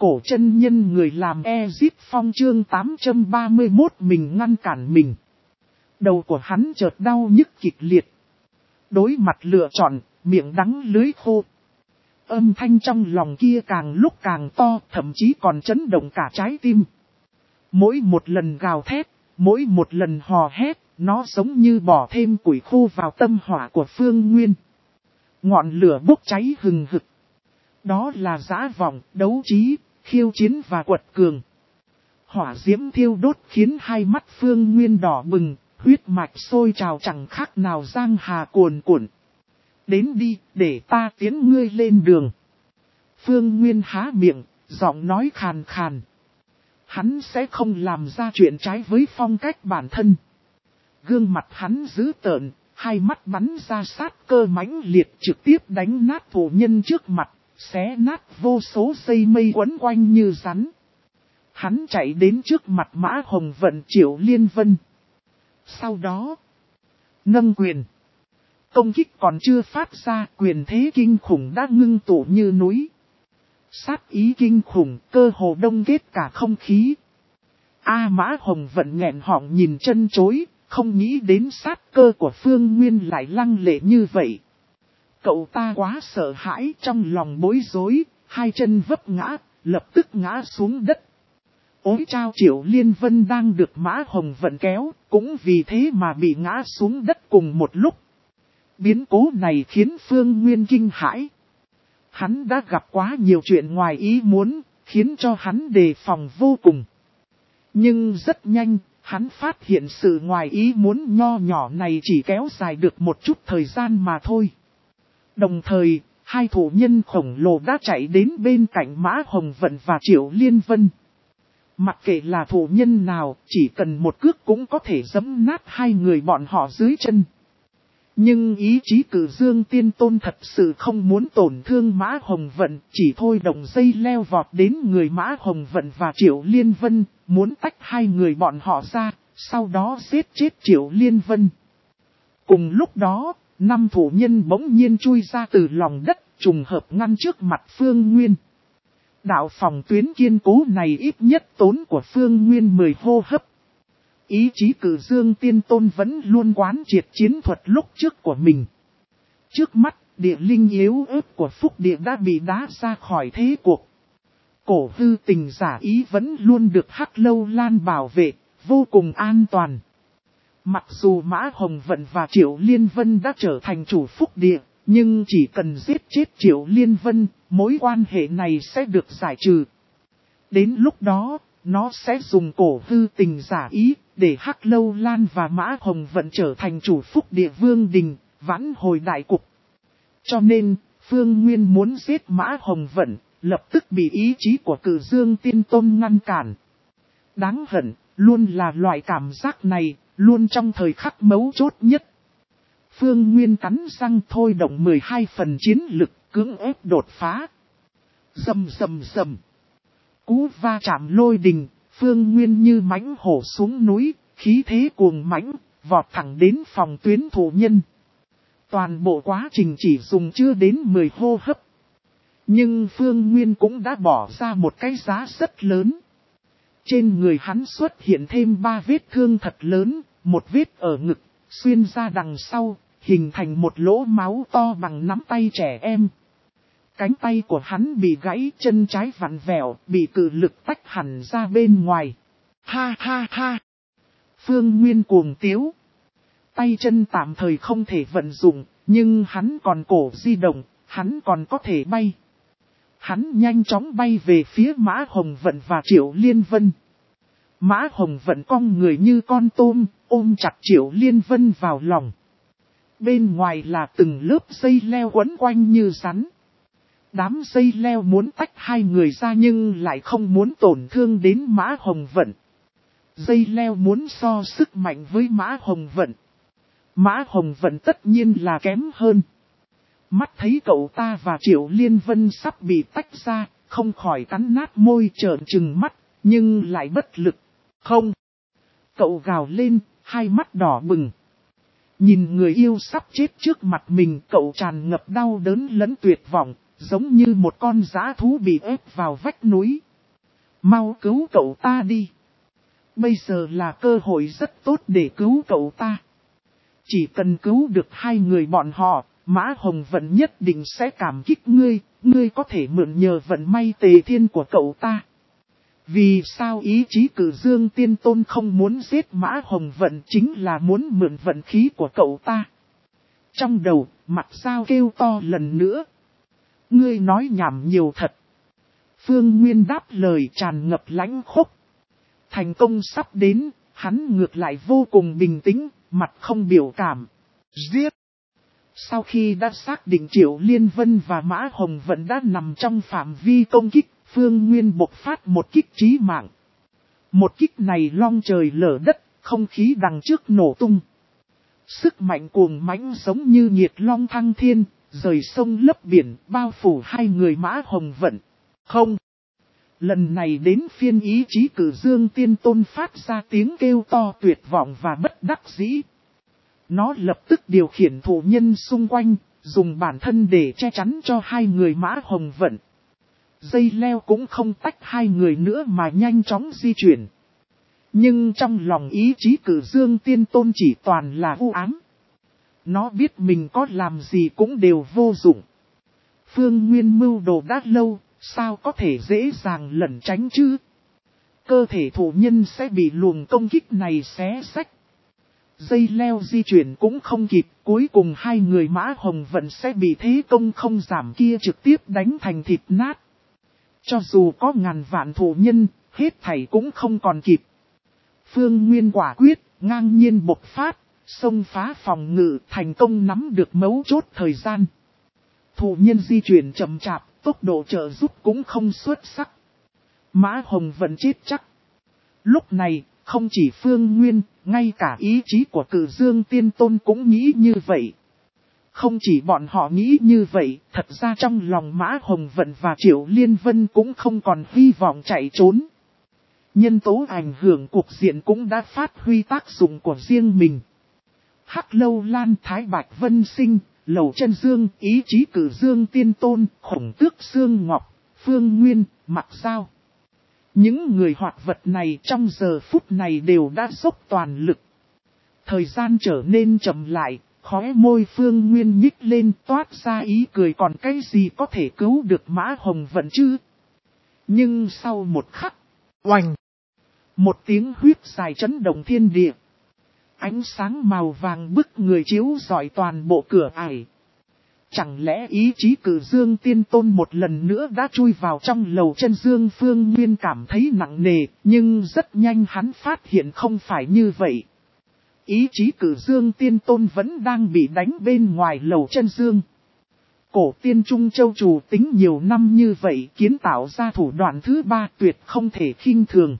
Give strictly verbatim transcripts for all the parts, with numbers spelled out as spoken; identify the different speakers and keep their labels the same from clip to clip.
Speaker 1: Cổ chân nhân người làm Ezip Phong chương tám trăm ba mươi mốt mình ngăn cản mình. Đầu của hắn chợt đau nhức kịch liệt. Đối mặt lựa chọn, miệng đắng lưới khô. Âm thanh trong lòng kia càng lúc càng to, thậm chí còn chấn động cả trái tim. Mỗi một lần gào thét, mỗi một lần hò hét, nó giống như bỏ thêm củi khô vào tâm hỏa của Phương Nguyên. Ngọn lửa bốc cháy hừng hực. Đó là dã vọng, đấu trí, khiêu chiến và quật cường. Hỏa diễm thiêu đốt khiến hai mắt Phương Nguyên đỏ bừng, huyết mạch sôi trào chẳng khác nào giang hà cuồn cuộn. Đến đi, để ta tiến ngươi lên đường. Phương Nguyên há miệng, giọng nói khàn khàn. Hắn sẽ không làm ra chuyện trái với phong cách bản thân. Gương mặt hắn dữ tợn, hai mắt bắn ra sát cơ mãnh liệt trực tiếp đánh nát thủ nhân trước mặt, xé nát vô số dây mây quấn quanh như rắn. Hắn chạy đến trước mặt Mã Hồng Vận Triệu Liên Vân. Sau đó, nâng quyền. Công kích còn chưa phát ra, quyền thế kinh khủng đã ngưng tụ như núi. Sát ý kinh khủng, cơ hồ đông kết cả không khí. A Mã Hồng Vận nghẹn họng nhìn chân chối, không nghĩ đến sát cơ của Phương Nguyên lại lăng lệ như vậy. Cậu ta quá sợ hãi, trong lòng bối rối, hai chân vấp ngã, lập tức ngã xuống đất. Ôi chao, Triệu Liên Vân đang được Mã Hồng Vận kéo, cũng vì thế mà bị ngã xuống đất cùng một lúc. Biến cố này khiến Phương Nguyên kinh hãi. Hắn đã gặp quá nhiều chuyện ngoài ý muốn, khiến cho hắn đề phòng vô cùng. Nhưng rất nhanh, hắn phát hiện sự ngoài ý muốn nho nhỏ này chỉ kéo dài được một chút thời gian mà thôi. Đồng thời, hai thủ nhân khổng lồ đã chạy đến bên cạnh Mã Hồng Vận và Triệu Liên Vân. Mặc kệ là thủ nhân nào, chỉ cần một cước cũng có thể giẫm nát hai người bọn họ dưới chân. Nhưng ý chí Cử Dương Tiên Tôn thật sự không muốn tổn thương Mã Hồng Vận, chỉ thôi động dây leo vọt đến người Mã Hồng Vận và Triệu Liên Vân, muốn tách hai người bọn họ ra, sau đó giết chết Triệu Liên Vân. Cùng lúc đó, năm thủ nhân bỗng nhiên chui ra từ lòng đất, trùng hợp ngăn trước mặt Phương Nguyên. Đạo phòng tuyến kiên cố này ít nhất tốn của Phương Nguyên mười hô hấp. Ý chí Cử Dương Tiên Tôn vẫn luôn quán triệt chiến thuật lúc trước của mình. Trước mắt, địa linh yếu ớt của Phúc Địa đã bị đá ra khỏi thế cuộc. Cổ hư tình giả ý vẫn luôn được Hắc Lâu Lan bảo vệ, vô cùng an toàn. Mặc dù Mã Hồng Vận và Triệu Liên Vân đã trở thành chủ Phúc Địa, nhưng chỉ cần giết chết Triệu Liên Vân, mối quan hệ này sẽ được giải trừ. Đến lúc đó, nó sẽ dùng cổ hư tình giả ý, để Hắc Lâu Lan và Mã Hồng Vận trở thành chủ Phúc Địa Vương Đình, vãn hồi đại cục. Cho nên, Phương Nguyên muốn giết Mã Hồng Vận, lập tức bị ý chí của Cử Dương Tiên Tôn ngăn cản. Đáng hận, luôn là loại cảm giác này, luôn trong thời khắc mấu chốt nhất. Phương Nguyên cắn răng thôi động mười hai phần chiến lực, cưỡng ép đột phá. Rầm rầm rầm. Cú va chạm lôi đình, Phương Nguyên như mãnh hổ xuống núi, khí thế cuồng mãnh, vọt thẳng đến phòng tuyến thủ nhân. Toàn bộ quá trình chỉ dùng chưa đến mười hô hấp. Nhưng Phương Nguyên cũng đã bỏ ra một cái giá rất lớn. Trên người hắn xuất hiện thêm ba vết thương thật lớn, một vết ở ngực, xuyên ra đằng sau, hình thành một lỗ máu to bằng nắm tay trẻ em. Cánh tay của hắn bị gãy, chân trái vặn vẹo, bị cự lực tách hẳn ra bên ngoài. Ha ha ha! Phương Nguyên cuồng tiếu. Tay chân tạm thời không thể vận dụng, nhưng hắn còn cổ di động, hắn còn có thể bay. Hắn nhanh chóng bay về phía Mã Hồng Vận và Triệu Liên Vân. Mã Hồng Vận cong người như con tôm, ôm chặt Triệu Liên Vân vào lòng. Bên ngoài là từng lớp dây leo quấn quanh như rắn. Đám dây leo muốn tách hai người ra nhưng lại không muốn tổn thương đến Mã Hồng Vận. Dây leo muốn so sức mạnh với Mã Hồng Vận. Mã Hồng Vận tất nhiên là kém hơn. Mắt thấy cậu ta và Triệu Liên Vân sắp bị tách ra, không khỏi cắn nát môi trợn trừng mắt, nhưng lại bất lực. Không! Cậu gào lên, hai mắt đỏ bừng. Nhìn người yêu sắp chết trước mặt mình, cậu tràn ngập đau đớn lẫn tuyệt vọng, giống như một con dã thú bị ép vào vách núi. Mau cứu cậu ta đi. Bây giờ là cơ hội rất tốt để cứu cậu ta. Chỉ cần cứu được hai người bọn họ, Mã Hồng Vận nhất định sẽ cảm kích ngươi, ngươi có thể mượn nhờ vận may tề thiên của cậu ta. Vì sao ý chí Cử Dương Tiên Tôn không muốn giết Mã Hồng Vận chính là muốn mượn vận khí của cậu ta. Trong đầu, Mặt Dao kêu to lần nữa. Ngươi nói nhảm nhiều thật. Phương Nguyên đáp lời tràn ngập lãnh khốc. Thành công sắp đến, hắn ngược lại vô cùng bình tĩnh, mặt không biểu cảm. Giết! Sau khi đã xác định Triệu Liên Vân và Mã Hồng Vận đã nằm trong phạm vi công kích, Phương Nguyên bộc phát một kích chí mạng. Một kích này long trời lở đất, không khí đằng trước nổ tung. Sức mạnh cuồng mãnh giống như nhiệt long thăng thiên, rời sông lấp biển, bao phủ hai người Mã Hồng Vận. Không! Lần này đến phiên ý chí Cử Dương Tiên Tôn phát ra tiếng kêu to tuyệt vọng và bất đắc dĩ. Nó lập tức điều khiển thủ nhân xung quanh, dùng bản thân để che chắn cho hai người Mã Hồng Vận. Dây leo cũng không tách hai người nữa mà nhanh chóng di chuyển. Nhưng trong lòng ý chí Cử Dương Tiên Tôn chỉ toàn là u ám. Nó biết mình có làm gì cũng đều vô dụng. Phương Nguyên mưu đồ đã lâu, sao có thể dễ dàng lẩn tránh chứ? Cơ thể thủ nhân sẽ bị luồng công kích này xé xách. Dây leo di chuyển cũng không kịp, cuối cùng hai người Mã Hồng Vận sẽ bị thế công không giảm kia trực tiếp đánh thành thịt nát. Cho dù có ngàn vạn thủ nhân, hết thảy cũng không còn kịp. Phương Nguyên quả quyết, ngang nhiên bộc phát, xông phá phòng ngự, thành công nắm được mấu chốt thời gian. Thủ nhân di chuyển chậm chạp, tốc độ trợ giúp cũng không xuất sắc. Mã Hồng Vận chết chắc. Lúc này, không chỉ Phương Nguyên, ngay cả ý chí của Cử Dương Tiên Tôn cũng nghĩ như vậy. Không chỉ bọn họ nghĩ như vậy, thật ra trong lòng Mã Hồng Vận và Triệu Liên Vân cũng không còn hy vọng chạy trốn. Nhân tố ảnh hưởng cục diện cũng đã phát huy tác dụng của riêng mình. Hắc Lâu Lan, Thái Bạch Vân Sinh, Lầu Chân Dương, ý chí Cử Dương Tiên Tôn, Khổng Tước Xương Ngọc, Phương Nguyên, Mặt Dao. Những người hoạt vật này trong giờ phút này đều đã dốc toàn lực. Thời gian trở nên chậm lại, khóe môi Phương Nguyên nhích lên toát ra ý cười, còn cái gì có thể cứu được Mã Hồng Vận chứ? Nhưng sau một khắc, oành! Một tiếng huyết dài chấn động thiên địa. Ánh sáng màu vàng bức người chiếu rọi toàn bộ cửa ải. Chẳng lẽ ý chí Cử Dương Tiên Tôn một lần nữa đã chui vào trong Lầu Chân Dương? Phương Nguyên cảm thấy nặng nề, nhưng rất nhanh hắn phát hiện không phải như vậy. Ý chí Cử Dương Tiên Tôn vẫn đang bị đánh bên ngoài Lầu Chân Dương. Cổ tiên Trung Châu chủ tính nhiều năm như vậy, kiến tạo ra thủ đoạn thứ ba tuyệt không thể khinh thường.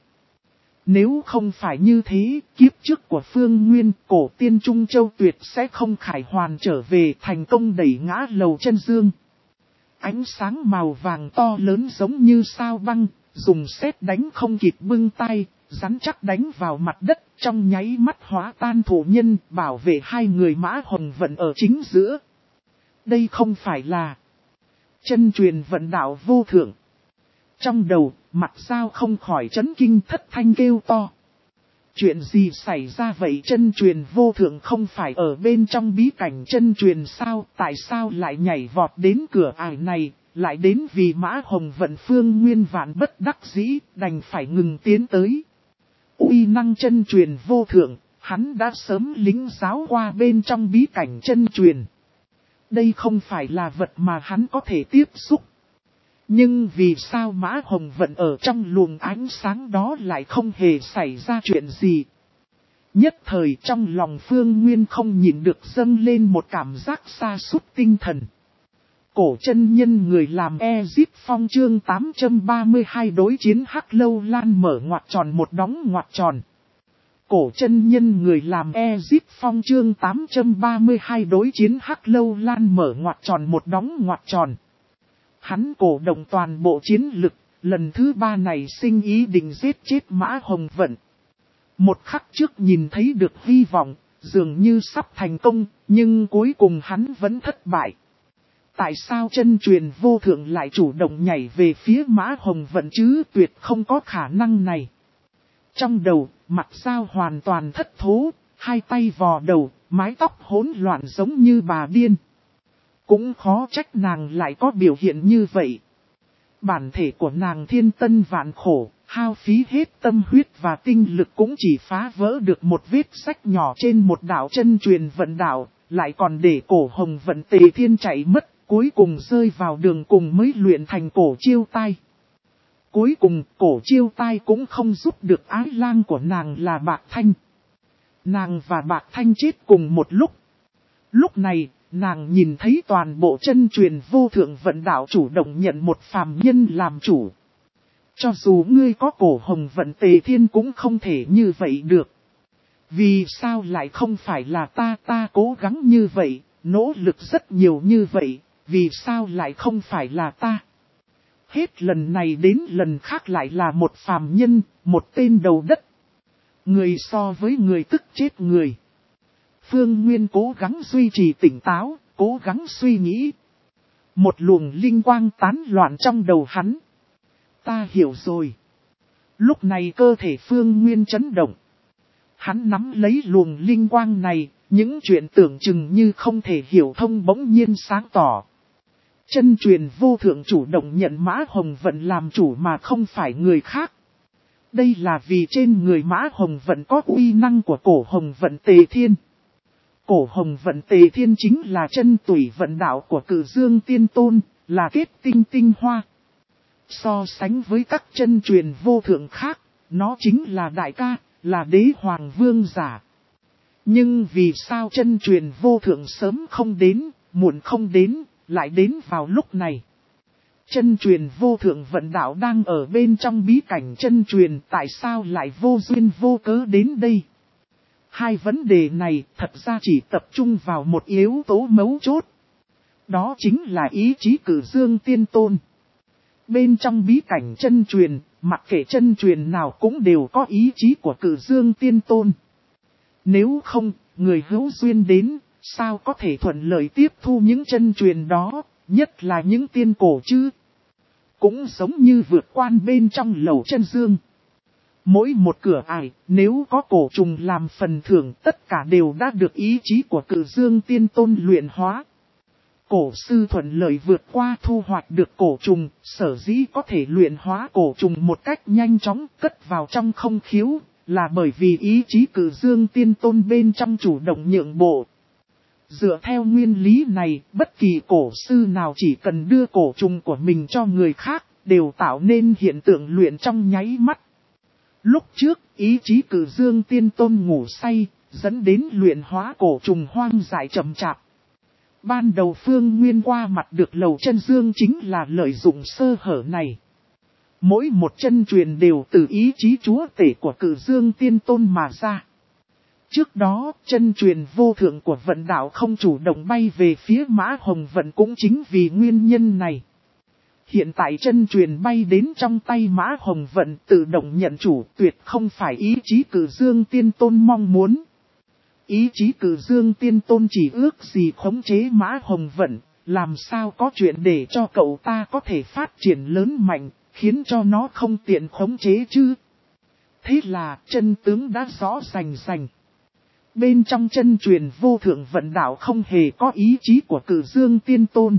Speaker 1: Nếu không phải như thế, kiếp trước của Phương Nguyên, cổ tiên Trung Châu tuyệt sẽ không khải hoàn trở về, thành công đẩy ngã Lầu Chân Dương. Ánh sáng màu vàng to lớn giống như sao băng, dùng sét đánh không kịp bưng tay, rắn chắc đánh vào mặt đất, trong nháy mắt hóa tan thủ nhân, bảo vệ hai người Mã Hồng Vận ở chính giữa. Đây không phải là chân truyền vận đạo vô thượng. Trong đầu, Mặt Dao không khỏi chấn kinh thất thanh kêu to. Chuyện gì xảy ra vậy? Chân truyền vô thượng không phải ở bên trong bí cảnh chân truyền sao? Tại sao lại nhảy vọt đến cửa ải này, lại đến vì Mã Hồng Vận? Phương Nguyên vạn bất đắc dĩ, đành phải ngừng tiến tới. Uy năng chân truyền vô thượng, hắn đã sớm lính giáo qua bên trong bí cảnh chân truyền. Đây không phải là vật mà hắn có thể tiếp xúc. Nhưng vì sao Mã Hồng Vận ở trong luồng ánh sáng đó lại không hề xảy ra chuyện gì? Nhất thời trong lòng Phương Nguyên không nhịn được dâng lên một cảm giác sa sút tinh thần. Cổ chân nhân người làm Ezip Phong chương tám trăm ba mươi hai đối chiến Hắc Lâu Lan mở ngoặc tròn một đóng ngoặc tròn. Cổ chân nhân người làm Ezip Phong chương tám trăm ba mươi hai đối chiến Hắc Lâu Lan mở ngoặc tròn một đóng ngoặc tròn. Hắn cổ động toàn bộ chiến lực, lần thứ ba này sinh ý định giết chết Mã Hồng Vận. Một khắc trước nhìn thấy được hy vọng, dường như sắp thành công, nhưng cuối cùng hắn vẫn thất bại. Tại sao chân truyền vô thượng lại chủ động nhảy về phía Mã Hồng Vận chứ, tuyệt không có khả năng này. Trong đầu, mặt Giao hoàn toàn thất thố, hai tay vò đầu, mái tóc hỗn loạn giống như bà điên. Cũng khó trách nàng lại có biểu hiện như vậy. Bản thể của nàng thiên tân vạn khổ, hao phí hết tâm huyết và tinh lực cũng chỉ phá vỡ được một vết rách nhỏ trên một đạo chân truyền vận đạo, lại còn để cổ Hồng Vận Tề Thiên chạy mất, cuối cùng rơi vào đường cùng mới luyện thành cổ Chiêu Tai. Cuối cùng cổ Chiêu Tai cũng không giúp được ái lang của nàng là Bạc Thanh. Nàng và Bạc Thanh chết cùng một lúc. Lúc này, nàng nhìn thấy toàn bộ chân truyền vô thượng vận đạo chủ động nhận một phàm nhân làm chủ. Cho dù ngươi có cổ Hồng Vận Tề Thiên cũng không thể như vậy được. Vì sao lại không phải là ta, ta cố gắng như vậy, nỗ lực rất nhiều như vậy, vì sao lại không phải là ta? Hết lần này đến lần khác lại là một phàm nhân, một tên đầu đất. Người so với người tức chết người. Phương Nguyên cố gắng duy trì tỉnh táo, cố gắng suy nghĩ. Một luồng linh quang tán loạn trong đầu hắn. Ta hiểu rồi. Lúc này cơ thể Phương Nguyên chấn động. Hắn nắm lấy luồng linh quang này, những chuyện tưởng chừng như không thể hiểu thông bỗng nhiên sáng tỏ. Chân truyền vô thượng chủ động nhận Mã Hồng Vận làm chủ mà không phải người khác. Đây là vì trên người Mã Hồng Vận có uy năng của cổ Hồng Vận Tề Thiên. Cổ Hồng Vận Tề Thiên chính là chân tủy vận đạo của Cử Dương Tiên Tôn, là kết tinh tinh hoa. So sánh với các chân truyền vô thượng khác, nó chính là đại ca, là đế hoàng vương giả. Nhưng vì sao chân truyền vô thượng sớm không đến, muộn không đến, lại đến vào lúc này? Chân truyền vô thượng vận đạo đang ở bên trong bí cảnh chân truyền, tại sao lại vô duyên vô cớ đến đây? Hai vấn đề này thật ra chỉ tập trung vào một yếu tố mấu chốt. Đó chính là ý chí Cử Dương Tiên Tôn. Bên trong bí cảnh chân truyền, mặc kệ chân truyền nào cũng đều có ý chí của Cử Dương Tiên Tôn. Nếu không, người hữu duyên đến, sao có thể thuận lợi tiếp thu những chân truyền đó, nhất là những tiên cổ chứ? Cũng giống như vượt quan bên trong lầu chân dương. Mỗi một cửa ải, nếu có cổ trùng làm phần thưởng, tất cả đều đã được ý chí của Cử Dương Tiên Tôn luyện hóa. Cổ sư thuận lợi vượt qua thu hoạch được cổ trùng, sở dĩ có thể luyện hóa cổ trùng một cách nhanh chóng cất vào trong không khiếu, là bởi vì ý chí Cử Dương Tiên Tôn bên trong chủ động nhượng bộ. Dựa theo nguyên lý này, bất kỳ cổ sư nào chỉ cần đưa cổ trùng của mình cho người khác, đều tạo nên hiện tượng luyện trong nháy mắt. Lúc trước, ý chí Cử Dương Tiên Tôn ngủ say, dẫn đến luyện hóa cổ trùng hoang dại chậm chạp. Ban đầu Phương Nguyên qua mặt được lầu chân dương chính là lợi dụng sơ hở này. Mỗi một chân truyền đều từ ý chí chúa tể của Cử Dương Tiên Tôn mà ra. Trước đó, chân truyền vô thượng của vận đạo không chủ động bay về phía Mã Hồng Vận cũng chính vì nguyên nhân này. Hiện tại chân truyền bay đến trong tay Mã Hồng Vận tự động nhận chủ, tuyệt không phải ý chí Cử Dương Tiên Tôn mong muốn. Ý chí Cử Dương Tiên Tôn chỉ ước gì khống chế Mã Hồng Vận, làm sao có chuyện để cho cậu ta có thể phát triển lớn mạnh, khiến cho nó không tiện khống chế chứ. Thế là chân tướng đã rõ rành rành. Bên trong chân truyền vô thượng vận đạo không hề có ý chí của Cử Dương Tiên Tôn.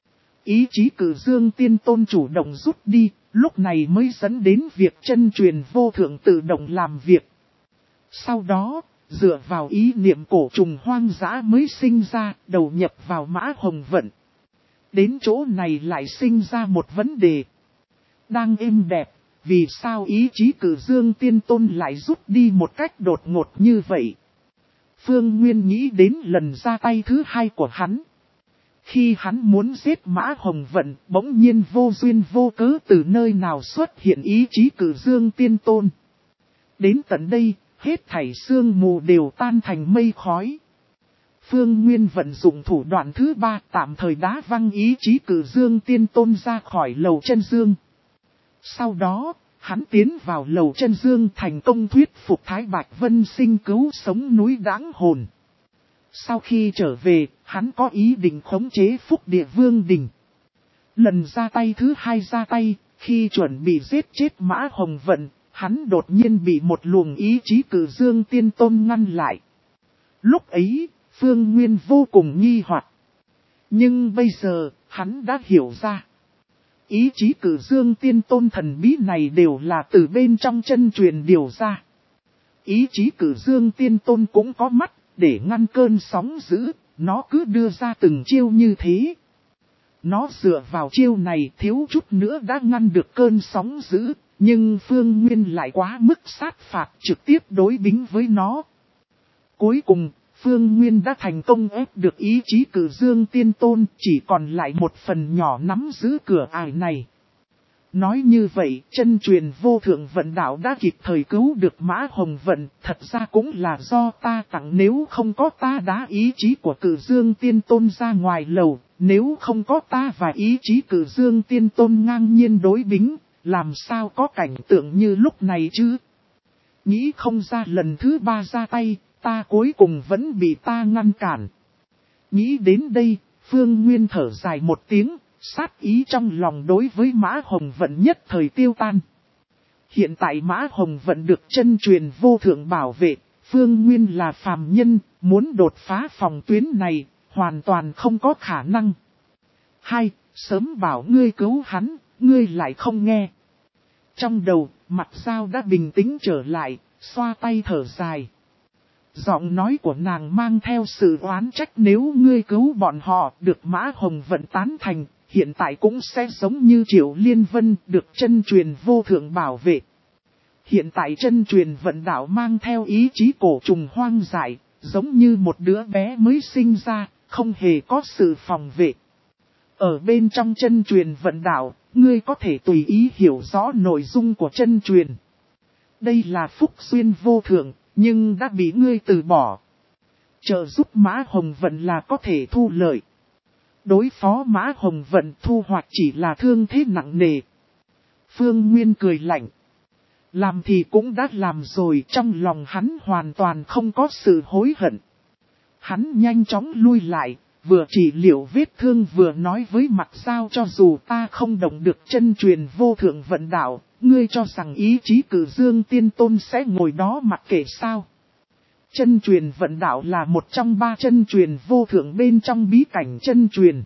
Speaker 1: Ý chí Cử Dương Tiên Tôn chủ động rút đi, lúc này mới dẫn đến việc chân truyền vô thượng tự động làm việc. Sau đó, dựa vào ý niệm cổ trùng hoang dã mới sinh ra, đầu nhập vào Mã Hồng Vận. Đến chỗ này lại sinh ra một vấn đề. Đang êm đẹp, vì sao ý chí Cử Dương Tiên Tôn lại rút đi một cách đột ngột như vậy? Phương Nguyên nghĩ đến lần ra tay thứ hai của hắn. Khi hắn muốn giết Mã Hồng Vận, bỗng nhiên vô duyên vô cớ từ nơi nào xuất hiện ý chí Cử Dương Tiên Tôn. Đến tận đây, hết thảy sương mù đều tan thành mây khói. Phương Nguyên vận dụng thủ đoạn thứ ba, tạm thời đá văng ý chí Cử Dương Tiên Tôn ra khỏi lầu chân dương. Sau đó, hắn tiến vào lầu chân dương thành công thuyết phục Thái Bạch Vân Sinh cứu sống núi Đãng Hồn. Sau khi trở về, hắn có ý định khống chế Phúc Địa Vương Đình. Lần ra tay thứ hai ra tay, khi chuẩn bị giết chết Mã Hồng Vận, hắn đột nhiên bị một luồng ý chí Cử Dương Tiên Tôn ngăn lại. Lúc ấy, Phương Nguyên vô cùng nghi hoặc. Nhưng bây giờ, hắn đã hiểu ra. Ý chí Cử Dương Tiên Tôn thần bí này đều là từ bên trong chân truyền điều ra. Ý chí Cử Dương Tiên Tôn cũng có mắt, để ngăn cơn sóng dữ, nó cứ đưa ra từng chiêu như thế. Nó dựa vào chiêu này thiếu chút nữa đã ngăn được cơn sóng dữ, nhưng Phương Nguyên lại quá mức sát phạt trực tiếp đối bính với nó. Cuối cùng, Phương Nguyên đã thành công ép được ý chí Cử Dương Tiên Tôn, chỉ còn lại một phần nhỏ nắm giữ cửa ải này. Nói như vậy, chân truyền vô thượng vận đạo đã kịp thời cứu được Mã Hồng Vận, thật ra cũng là do ta tặng, nếu không có ta đá ý chí của Cử Dương Tiên Tôn ra ngoài lầu, nếu không có ta và ý chí Cử Dương Tiên Tôn ngang nhiên đối bính, làm sao có cảnh tượng như lúc này chứ? Nghĩ không ra lần thứ ba ra tay, ta cuối cùng vẫn bị ta ngăn cản. Nghĩ đến đây, Phương Nguyên thở dài một tiếng. Sát ý trong lòng đối với Mã Hồng Vận nhất thời tiêu tan. Hiện tại Mã Hồng Vận được chân truyền vô thượng bảo vệ, Phương Nguyên là phàm nhân, muốn đột phá phòng tuyến này, hoàn toàn không có khả năng. Hai, sớm bảo ngươi cứu hắn, ngươi lại không nghe. Trong đầu, mặt Giao đã bình tĩnh trở lại, xoa tay thở dài. Giọng nói của nàng mang theo sự oán trách, nếu ngươi cứu bọn họ được Mã Hồng Vận tán thành. Hiện tại cũng sẽ giống như Triệu Liên Vân được chân truyền vô thượng bảo vệ. Hiện tại chân truyền vận đạo mang theo ý chí cổ trùng hoang dại, giống như một đứa bé mới sinh ra, không hề có sự phòng vệ. Ở bên trong chân truyền vận đạo, ngươi có thể tùy ý hiểu rõ nội dung của chân truyền. Đây là phúc duyên vô thượng, nhưng đã bị ngươi từ bỏ. Trợ giúp Mã Hồng Vận là có thể thu lợi. Đối phó Mã Hồng Vận thu hoạch chỉ là thương thế nặng nề. Phương Nguyên cười lạnh. Làm thì cũng đã làm rồi, trong lòng hắn hoàn toàn không có sự hối hận. Hắn nhanh chóng lui lại, vừa trị liệu vết thương vừa nói với mặt Giao, cho dù ta không động được chân truyền vô thượng vận đạo, ngươi cho rằng ý chí Cử Dương Tiên Tôn sẽ ngồi đó mặc kệ sao? Chân truyền vận đạo là một trong ba chân truyền vô thượng bên trong bí cảnh chân truyền.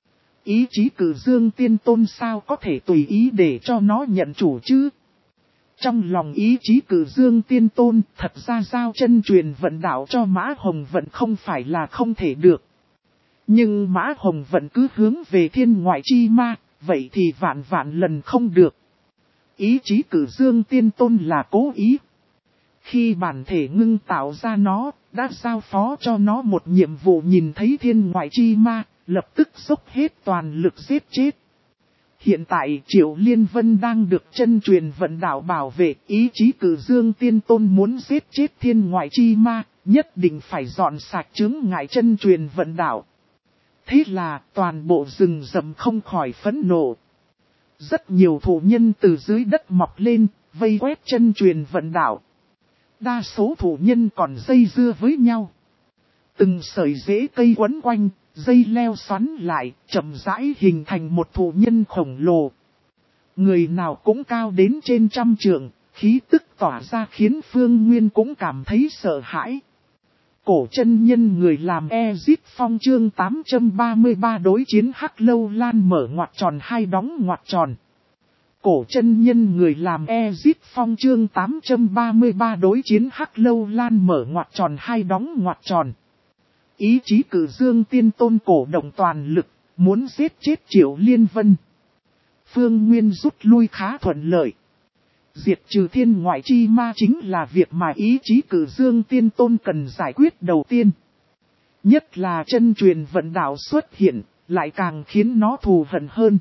Speaker 1: Ý chí Cử Dương Tiên Tôn sao có thể tùy ý để cho nó nhận chủ chứ? Trong lòng ý chí Cử Dương Tiên Tôn, thật ra giao chân truyền vận đạo cho Mã Hồng Vận không phải là không thể được. Nhưng Mã Hồng Vận cứ hướng về thiên ngoại chi ma, vậy thì vạn vạn lần không được. Ý chí Cử Dương Tiên Tôn là cố ý. Khi bản thể ngưng tạo ra nó, đã giao phó cho nó một nhiệm vụ, nhìn thấy thiên ngoại chi ma, lập tức dốc hết toàn lực giết chết. Hiện tại Triệu Liên Vân đang được chân truyền vận đạo bảo vệ, ý chí Cử Dương Tiên Tôn muốn giết chết thiên ngoại chi ma, nhất định phải dọn sạch chướng ngại chân truyền vận đạo. Thế là toàn bộ rừng rậm không khỏi phẫn nộ. Rất nhiều thổ nhân từ dưới đất mọc lên, vây quét chân truyền vận đạo. Đa số thủ nhân còn dây dưa với nhau. Từng sợi rễ cây quấn quanh, dây leo xoắn lại, chậm rãi hình thành một thủ nhân khổng lồ. Người nào cũng cao đến trên trăm trượng, khí tức tỏa ra khiến Phương Nguyên cũng cảm thấy sợ hãi. Cổ chân nhân người làm Ezip Phong chương tám trăm ba mươi ba đối chiến Hắc Lâu Lan mở ngoặc tròn hai đóng ngoặc tròn. Cổ chân nhân người làm Ezip Phong chương tám trăm ba mươi ba đối chiến Hắc Lâu Lan mở ngoặc tròn hai đóng ngoặc tròn. Ý chí Cử Dương Tiên Tôn cổ động toàn lực, muốn giết chết Triệu Liên Vân. Phương Nguyên rút lui khá thuận lợi. Diệt trừ thiên ngoại chi ma chính là việc mà ý chí Cử Dương Tiên Tôn cần giải quyết đầu tiên. Nhất là chân truyền vận đạo xuất hiện, lại càng khiến nó thù hận hơn.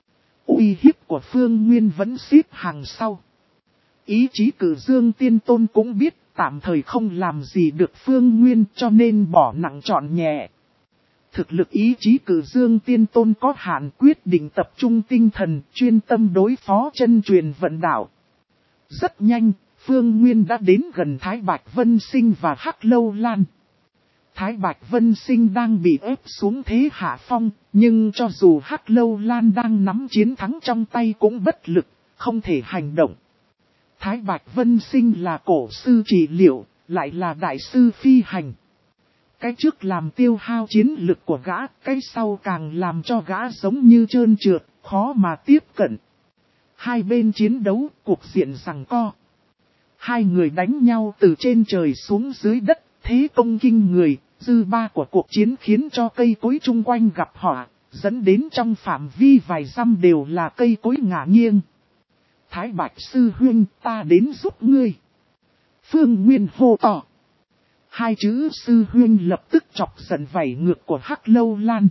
Speaker 1: Uy hiếp của Phương Nguyên vẫn xếp hàng sau. Ý chí Cử Dương Tiên Tôn cũng biết tạm thời không làm gì được Phương Nguyên, cho nên bỏ nặng chọn nhẹ. Thực lực ý chí Cử Dương Tiên Tôn có hạn, quyết định tập trung tinh thần, chuyên tâm đối phó chân truyền vận đạo. Rất nhanh, Phương Nguyên đã đến gần Thái Bạch Vân Sinh và Hắc Lâu Lan. Thái Bạch Vân Sinh đang bị ép xuống thế hạ phong, nhưng cho dù Hắc Lâu Lan đang nắm chiến thắng trong tay cũng bất lực, không thể hành động. Thái Bạch Vân Sinh là cổ sư trị liệu, lại là đại sư phi hành. Cái trước làm tiêu hao chiến lực của gã, cái sau càng làm cho gã giống như trơn trượt, khó mà tiếp cận. Hai bên chiến đấu, cuộc diện giằng co. Hai người đánh nhau từ trên trời xuống dưới đất, thế công kinh người, dư ba của cuộc chiến khiến cho cây cối chung quanh gặp họa, dẫn đến trong phạm vi vài dặm đều là cây cối ngả nghiêng. Thái Bạch sư huynh, ta đến giúp ngươi. Phương Nguyên hô to. Hai chữ sư huynh lập tức chọc giận vảy ngược của Hắc Lâu Lan.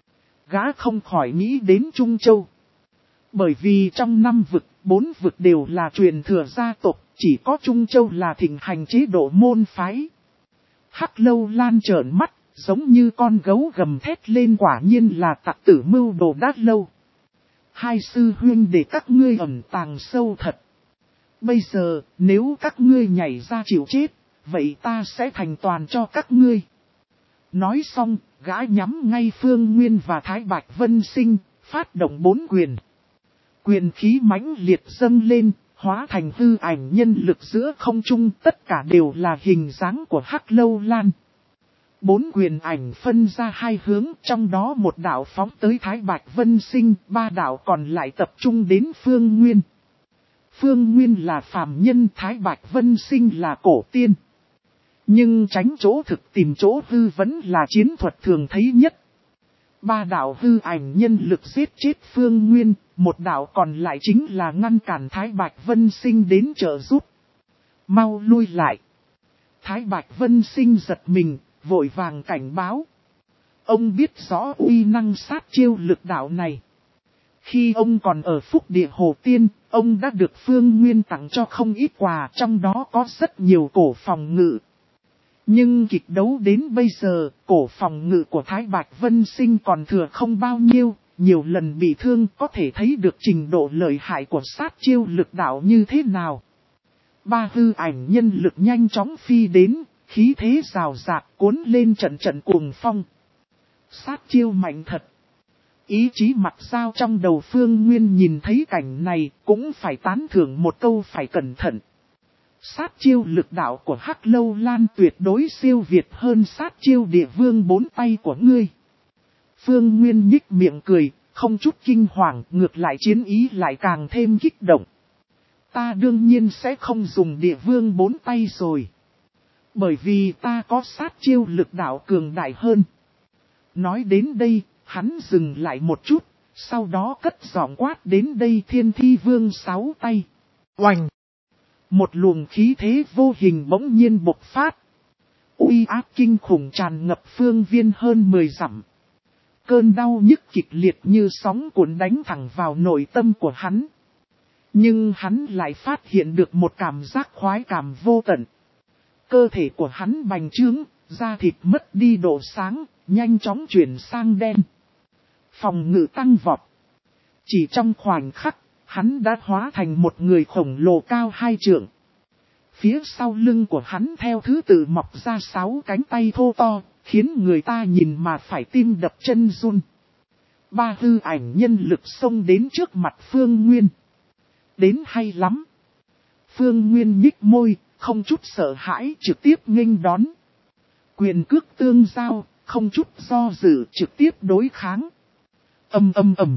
Speaker 1: Gã không khỏi nghĩ đến Trung Châu. Bởi vì trong năm vực, bốn vực đều là truyền thừa gia tộc, chỉ có Trung Châu là thịnh hành chế độ môn phái. Hắc Lâu Lan trợn mắt, giống như con gấu gầm thét lên, quả nhiên là tặc tử mưu đồ đát lâu. Hai sư huynh để các ngươi ẩn tàng sâu thật. Bây giờ, nếu các ngươi nhảy ra chịu chết, vậy ta sẽ thành toàn cho các ngươi. Nói xong, gã nhắm ngay Phương Nguyên và Thái Bạch Vân Sinh, phát động bốn quyền. Quyền khí mãnh liệt dâng lên, hóa thành hư ảnh nhân lực giữa không trung, tất cả đều là hình dáng của Hắc Lâu Lan. Bốn quyền ảnh phân ra hai hướng, trong đó một đạo phóng tới Thái Bạch Vân Sinh, ba đạo còn lại tập trung đến Phương Nguyên. Phương Nguyên là phàm nhân, Thái Bạch Vân Sinh là cổ tiên. Nhưng tránh chỗ thực tìm chỗ hư vẫn là chiến thuật thường thấy nhất. Ba đạo hư ảnh nhân lực giết chết Phương Nguyên, một đạo còn lại chính là ngăn cản Thái Bạch Vân Sinh đến trợ giúp. Mau lui lại. Thái Bạch Vân Sinh giật mình, vội vàng cảnh báo. Ông biết rõ uy năng sát chiêu lực đạo này. Khi ông còn ở Phúc Địa Hồ Tiên, ông đã được Phương Nguyên tặng cho không ít quà, trong đó có rất nhiều cổ phòng ngự. Nhưng kịch đấu đến bây giờ, cổ phòng ngự của Thái Bạch Vân Sinh còn thừa không bao nhiêu, nhiều lần bị thương, có thể thấy được trình độ lợi hại của sát chiêu lực đạo như thế nào. Ba hư ảnh nhân lực nhanh chóng phi đến, khí thế rào rạc cuốn lên trận trận cuồng phong. Sát chiêu mạnh thật. Ý chí mặt sao trong đầu Phương Nguyên nhìn thấy cảnh này cũng phải tán thưởng một câu phải cẩn thận. Sát chiêu lực đạo của Hắc Lâu Lan tuyệt đối siêu việt hơn sát chiêu địa vương bốn tay của ngươi. Phương Nguyên nhích miệng cười, không chút kinh hoàng, ngược lại chiến ý lại càng thêm kích động. Ta đương nhiên sẽ không dùng địa vương bốn tay rồi. Bởi vì ta có sát chiêu lực đạo cường đại hơn. Nói đến đây, hắn dừng lại một chút, sau đó cất giọng quát đến đây Thiên Thi Vương sáu tay. Oành! Một luồng khí thế vô hình bỗng nhiên bộc phát. Uy áp kinh khủng tràn ngập phương viên hơn mười dặm. Cơn đau nhức kịch liệt như sóng cuộn đánh thẳng vào nội tâm của hắn. Nhưng hắn lại phát hiện được một cảm giác khoái cảm vô tận. Cơ thể của hắn bành trướng, da thịt mất đi độ sáng, nhanh chóng chuyển sang đen. Phòng ngự tăng vọt. Chỉ trong khoảnh khắc, hắn đã hóa thành một người khổng lồ cao hai trượng. Phía sau lưng của hắn theo thứ tự mọc ra sáu cánh tay thô to, khiến người ta nhìn mà phải tim đập chân run. Ba hư ảnh nhân lực xông đến trước mặt Phương Nguyên. Đến hay lắm. Phương Nguyên nhích môi, không chút sợ hãi trực tiếp nghênh đón. Quyền cước tương giao, không chút do dự trực tiếp đối kháng. Âm âm ầm.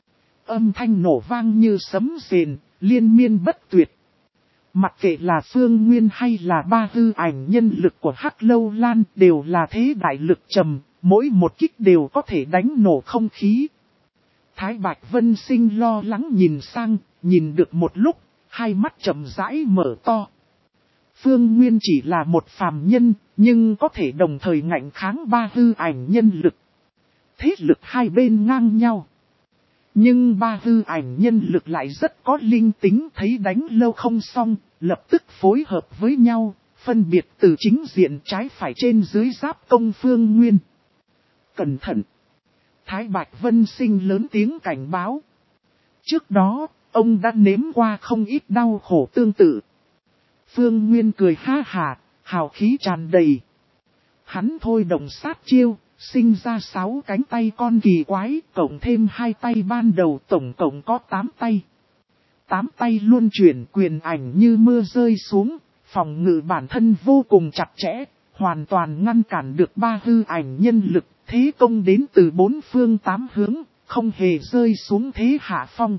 Speaker 1: Âm thanh nổ vang như sấm rền, liên miên bất tuyệt. Mặc kệ là Phương Nguyên hay là ba hư ảnh nhân lực của Hắc Lâu Lan đều là thế đại lực trầm, mỗi một kích đều có thể đánh nổ không khí. Thái Bạch Vân Sinh lo lắng nhìn sang, nhìn được một lúc, hai mắt chậm rãi mở to. Phương Nguyên chỉ là một phàm nhân, nhưng có thể đồng thời ngạnh kháng ba hư ảnh nhân lực. Thế lực hai bên ngang nhau. Nhưng ba hư ảnh nhân lực lại rất có linh tính, thấy đánh lâu không xong, lập tức phối hợp với nhau, phân biệt từ chính diện trái phải trên dưới giáp công Phương Nguyên. Cẩn thận! Thái Bạch Vân Sinh lớn tiếng cảnh báo. Trước đó, ông đã nếm qua không ít đau khổ tương tự. Phương Nguyên cười ha hà, hào khí tràn đầy. Hắn thôi động sát chiêu, sinh ra sáu cánh tay con kỳ quái, cộng thêm hai tay ban đầu tổng cộng có tám tay. Tám tay luân chuyển quyền ảnh như mưa rơi xuống, phòng ngự bản thân vô cùng chặt chẽ, hoàn toàn ngăn cản được ba hư ảnh nhân lực, thế công đến từ bốn phương tám hướng, không hề rơi xuống thế hạ phong.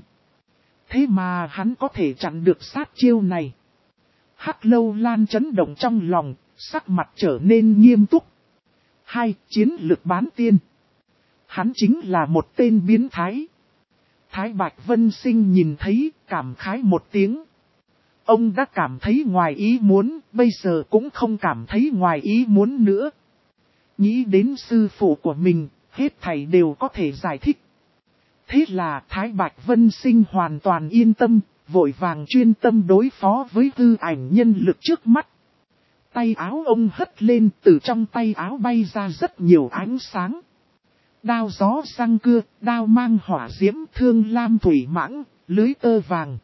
Speaker 1: Thế mà hắn có thể chặn được sát chiêu này. Hắc Lâu Lan chấn động trong lòng, sắc mặt trở nên nghiêm túc. Hai, chiến lực bán tiên. Hắn chính là một tên biến thái. Thái Bạch Vân Sinh nhìn thấy, cảm khái một tiếng. Ông đã cảm thấy ngoài ý muốn, bây giờ cũng không cảm thấy ngoài ý muốn nữa. Nghĩ đến sư phụ của mình, hết thảy đều có thể giải thích. Thế là Thái Bạch Vân Sinh hoàn toàn yên tâm, vội vàng chuyên tâm đối phó với hư ảnh nhân lực trước mắt. Tay áo ông hất lên, từ trong tay áo bay ra rất nhiều ánh sáng. Đao gió răng cưa, đao mang hỏa diễm, thương lam thủy mãng, lưới tơ vàng.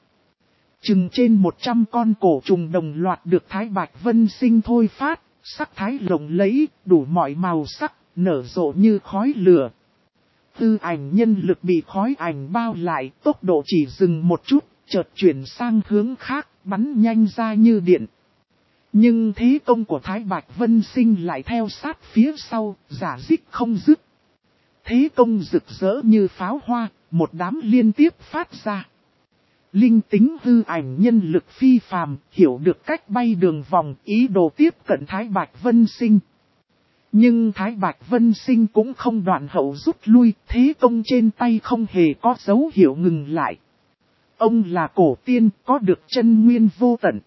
Speaker 1: Chừng trên một trăm con cổ trùng đồng loạt được Thái Bạch Vân Sinh thôi phát, sắc thái lộng lẫy, đủ mọi màu sắc, nở rộ như khói lửa. Tư ảnh nhân lực bị khói ảnh bao lại, tốc độ chỉ dừng một chút, chợt chuyển sang hướng khác, bắn nhanh ra như điện. Nhưng thế công của Thái Bạch Vân Sinh lại theo sát phía sau, giả dích không dứt. Thế công rực rỡ như pháo hoa, một đám liên tiếp phát ra. Linh tính hư ảnh nhân lực phi phàm, hiểu được cách bay đường vòng, ý đồ tiếp cận Thái Bạch Vân Sinh. Nhưng Thái Bạch Vân Sinh cũng không đoạn hậu rút lui, thế công trên tay không hề có dấu hiệu ngừng lại. Ông là cổ tiên, có được chân nguyên vô tận.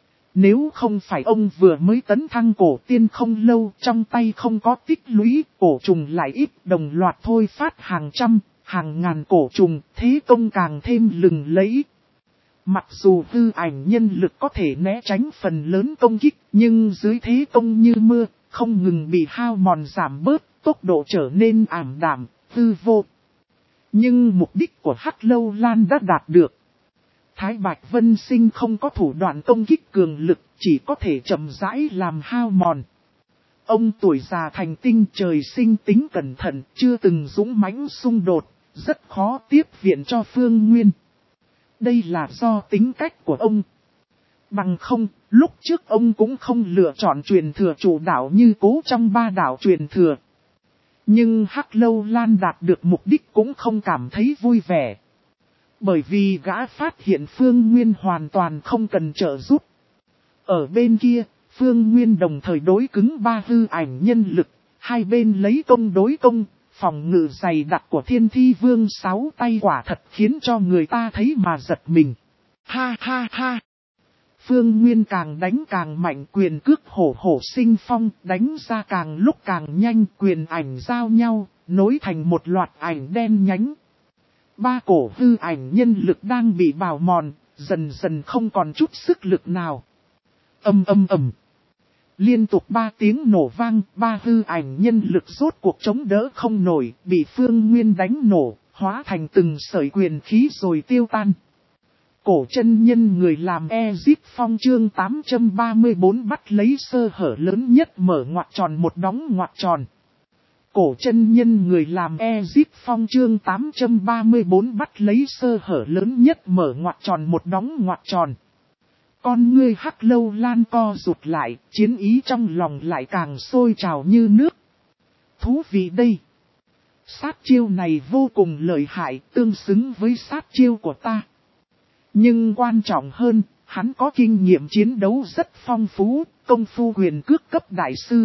Speaker 1: Nếu không phải ông vừa mới tấn thăng cổ tiên không lâu, trong tay không có tích lũy, cổ trùng lại ít, đồng loạt thôi phát hàng trăm, hàng ngàn cổ trùng, thế công càng thêm lừng lẫy. Mặc dù hư ảnh nhân lực có thể né tránh phần lớn công kích, nhưng dưới thế công như mưa, không ngừng bị hao mòn giảm bớt, tốc độ trở nên ảm đạm, hư vô. Nhưng mục đích của Hắc Lâu Lan đã đạt được. Thái Bạch Vân Sinh không có thủ đoạn công kích cường lực, chỉ có thể chậm rãi làm hao mòn. Ông tuổi già thành tinh, trời sinh tính cẩn thận, chưa từng dũng mãnh xung đột, rất khó tiếp viện cho Phương Nguyên. Đây là do tính cách của ông. Bằng không, lúc trước ông cũng không lựa chọn truyền thừa chủ đạo như Cố trong ba đạo truyền thừa. Nhưng Hắc Lâu Lan đạt được mục đích cũng không cảm thấy vui vẻ. Bởi vì gã phát hiện Phương Nguyên hoàn toàn không cần trợ giúp. Ở bên kia, Phương Nguyên đồng thời đối cứng ba hư ảnh nhân lực, hai bên lấy công đối công, phòng ngự dày đặc của Thiên Thi Vương sáu tay quả thật khiến cho người ta thấy mà giật mình. Ha ha ha! Phương Nguyên càng đánh càng mạnh, quyền cước hổ hổ sinh phong, đánh ra càng lúc càng nhanh, quyền ảnh giao nhau, nối thành một loạt ảnh đen nhánh. Ba cổ hư ảnh nhân lực đang bị bào mòn, dần dần không còn chút sức lực nào. Âm âm ầm. Liên tục ba tiếng nổ vang, ba hư ảnh nhân lực rốt cuộc chống đỡ không nổi, bị Phương Nguyên đánh nổ, hóa thành từng sợi quyền khí rồi tiêu tan. Cổ chân nhân người làm Ezip Phong chương tám trăm ba mươi bốn bắt lấy sơ hở lớn nhất mở ngoặc tròn một đóng ngoặc tròn. Cổ chân nhân người làm Ezip Phong chương tám trăm ba mươi bốn bắt lấy sơ hở lớn nhất mở ngoặc tròn một đóng ngoặc tròn. Con ngươi Hắc Lâu Lan co rụt lại, chiến ý trong lòng lại càng sôi trào như nước. Thú vị đây! Sát chiêu này vô cùng lợi hại, tương xứng với sát chiêu của ta. Nhưng quan trọng hơn, hắn có kinh nghiệm chiến đấu rất phong phú, công phu quyền cước cấp đại sư.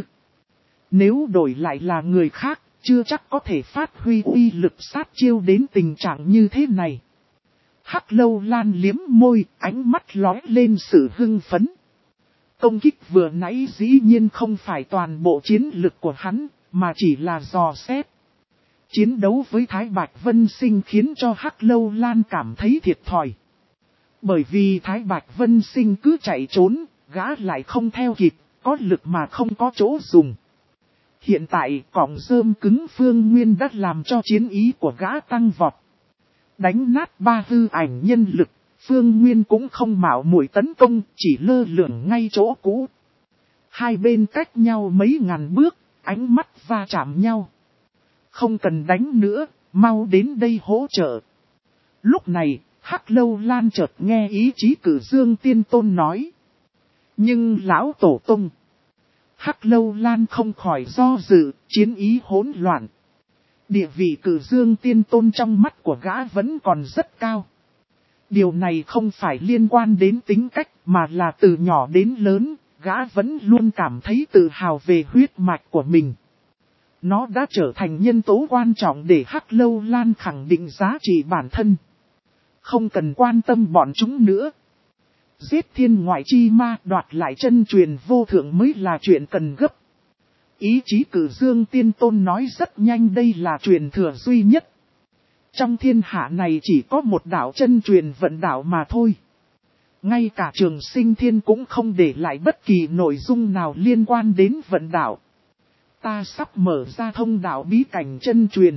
Speaker 1: Nếu đổi lại là người khác, chưa chắc có thể phát huy uy lực sát chiêu đến tình trạng như thế này. Hắc Lâu Lan liếm môi, ánh mắt lóe lên sự hưng phấn. Công kích vừa nãy dĩ nhiên không phải toàn bộ chiến lực của hắn, mà chỉ là dò xét. Chiến đấu với Thái Bạch Vân Sinh khiến cho Hắc Lâu Lan cảm thấy thiệt thòi. Bởi vì Thái Bạch Vân Sinh cứ chạy trốn, gã lại không theo kịp, có lực mà không có chỗ dùng. Hiện tại cọng rơm cứng Phương Nguyên đã làm cho chiến ý của gã tăng vọt. Đánh nát ba hư ảnh nhân lực, Phương Nguyên cũng không mạo muội tấn công, chỉ lơ lửng ngay chỗ cũ. Hai bên cách nhau mấy ngàn bước, ánh mắt va chạm nhau. Không cần đánh nữa, mau đến đây hỗ trợ. Lúc này, Hắc Lâu Lan chợt nghe ý chí Cử Dương Tiên Tôn nói. Nhưng lão tổ tông. Hắc Lâu Lan không khỏi do dự, chiến ý hỗn loạn. Địa vị Cử Dương Tiên Tôn trong mắt của gã vẫn còn rất cao. Điều này không phải liên quan đến tính cách mà là từ nhỏ đến lớn, gã vẫn luôn cảm thấy tự hào về huyết mạch của mình. Nó đã trở thành nhân tố quan trọng để Hắc Lâu Lan khẳng định giá trị bản thân. Không cần quan tâm bọn chúng nữa. Giết thiên ngoại chi ma đoạt lại chân truyền vô thượng mới là chuyện cần gấp. Ý chí Cử Dương Tiên Tôn nói rất nhanh đây là truyền thừa duy nhất. Trong thiên hạ này chỉ có một đạo chân truyền vận đạo mà thôi. Ngay cả Trường Sinh Thiên cũng không để lại bất kỳ nội dung nào liên quan đến vận đạo. Ta sắp mở ra thông đạo bí cảnh chân truyền.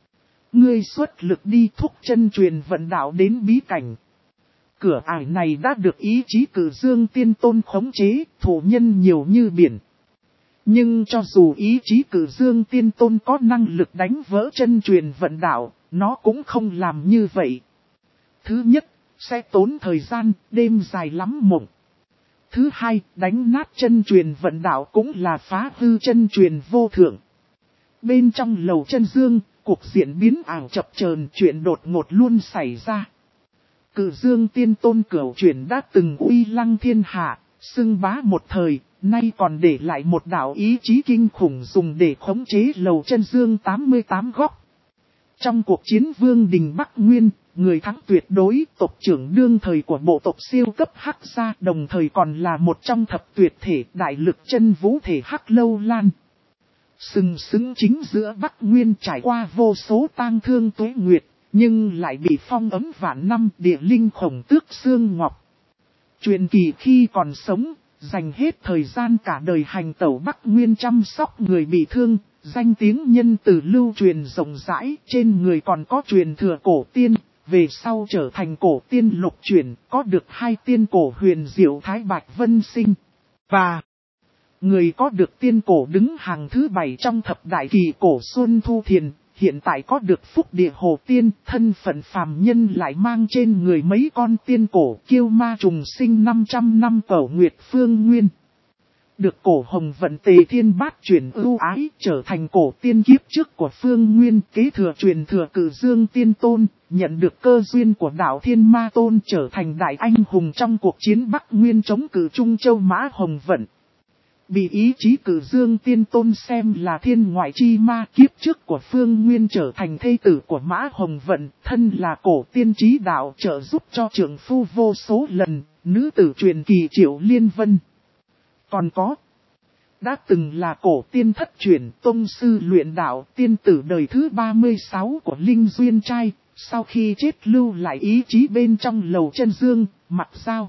Speaker 1: Ngươi xuất lực đi thúc chân truyền vận đạo đến bí cảnh. Cửa ải này đã được ý chí Cử Dương Tiên Tôn khống chế, thủ nhân nhiều như biển. Nhưng cho dù ý chí Cử Dương Tiên Tôn có năng lực đánh vỡ chân truyền vận đạo, nó cũng không làm như vậy. Thứ nhất, sẽ tốn thời gian, đêm dài lắm mộng. Thứ hai, đánh nát chân truyền vận đạo cũng là phá hư chân truyền vô thượng. Bên trong lầu chân dương, cuộc diễn biến ảo chập chờn, chuyện đột ngột luôn xảy ra. Cử Dương Tiên Tôn cửu chuyển đã từng uy lăng thiên hạ, xưng bá một thời, nay còn để lại một đạo ý chí kinh khủng dùng để khống chế lầu chân dương tám mươi tám góc. Trong cuộc chiến Vương Đình Bắc Nguyên, người thắng tuyệt đối tộc trưởng đương thời của bộ tộc siêu cấp Hắc Gia, đồng thời còn là một trong thập tuyệt thể đại lực chân vũ thể Hắc Lâu Lan. Sừng sững chính giữa Bắc Nguyên trải qua vô số tang thương tuế nguyệt, nhưng lại bị phong ấm vạn năm địa linh khổng tước xương ngọc. Truyền kỳ khi còn sống, dành hết thời gian cả đời hành tẩu Bắc Nguyên chăm sóc người bị thương, danh tiếng nhân từ lưu truyền rộng rãi, trên người còn có truyền thừa cổ tiên, về sau trở thành cổ tiên lục chuyển, có được hai tiên cổ huyền diệu Thái Bạch Vân Sinh. Và người có được tiên cổ đứng hàng thứ bảy trong thập đại kỳ cổ Xuân Thu Thiền, hiện tại có được phúc địa hồ tiên, thân phận phàm nhân lại mang trên người mấy con tiên cổ kiêu ma trùng sinh năm trăm năm Cẩu Nguyệt Phương Nguyên. Được cổ hồng vận tề thiên bát chuyển ưu ái trở thành cổ tiên kiếp trước của Phương Nguyên, kế thừa truyền thừa Cử Dương Tiên Tôn, nhận được cơ duyên của đạo Thiên Ma Tôn trở thành đại anh hùng trong cuộc chiến Bắc Nguyên chống cử Trung Châu Mã Hồng Vận. Bị ý chí Cử Dương Tiên Tôn xem là thiên ngoại chi ma, kiếp trước của Phương Nguyên trở thành thê tử của Mã Hồng Vận, thân là cổ tiên trí đạo trợ giúp cho trưởng phu vô số lần, nữ tử truyền kỳ Triệu Liên Vân. Còn có, đã từng là cổ tiên thất truyền tông sư luyện đạo tiên tử đời thứ ba mươi sáu của Linh Duyên Trai, sau khi chết lưu lại ý chí bên trong lầu chân dương, mặt sao.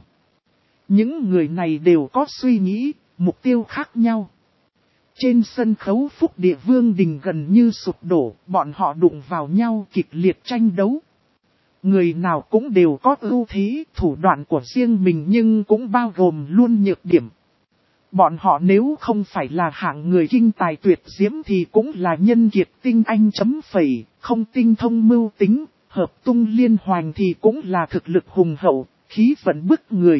Speaker 1: Những người này đều có suy nghĩ, mục tiêu khác nhau. Trên sân khấu Phúc Địa Vương Đình gần như sụp đổ, bọn họ đụng vào nhau kịch liệt tranh đấu. Người nào cũng đều có ưu thế, thủ đoạn của riêng mình nhưng cũng bao gồm luôn nhược điểm. Bọn họ nếu không phải là hạng người kinh tài tuyệt diễm thì cũng là nhân kiệt tinh anh chấm phẩy, không tinh thông mưu tính, hợp tung liên hoành thì cũng là thực lực hùng hậu, khí vận bức người.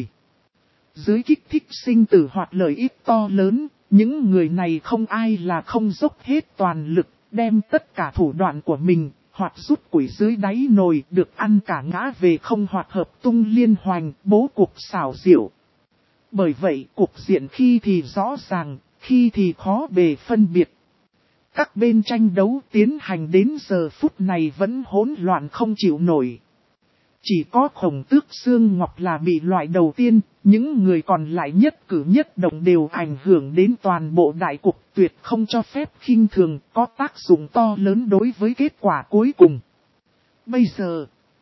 Speaker 1: Dưới kích thích sinh tử hoặc lợi ích to lớn, những người này không ai là không dốc hết toàn lực, đem tất cả thủ đoạn của mình, hoặc rút củi dưới đáy nồi được ăn cả ngã về không hoặc hợp tung liên hoành, bố cục xảo diệu. Bởi vậy cục diện khi thì rõ ràng, khi thì khó bề phân biệt. Các bên tranh đấu tiến hành đến giờ phút này vẫn hỗn loạn không chịu nổi. Chỉ có Khổng Tước Xương Ngọc là bị loại đầu tiên, những người còn lại nhất cử nhất động đều ảnh hưởng đến toàn bộ đại cục, tuyệt không cho phép khinh thường, có tác dụng to lớn đối với kết quả cuối cùng. Bây giờ,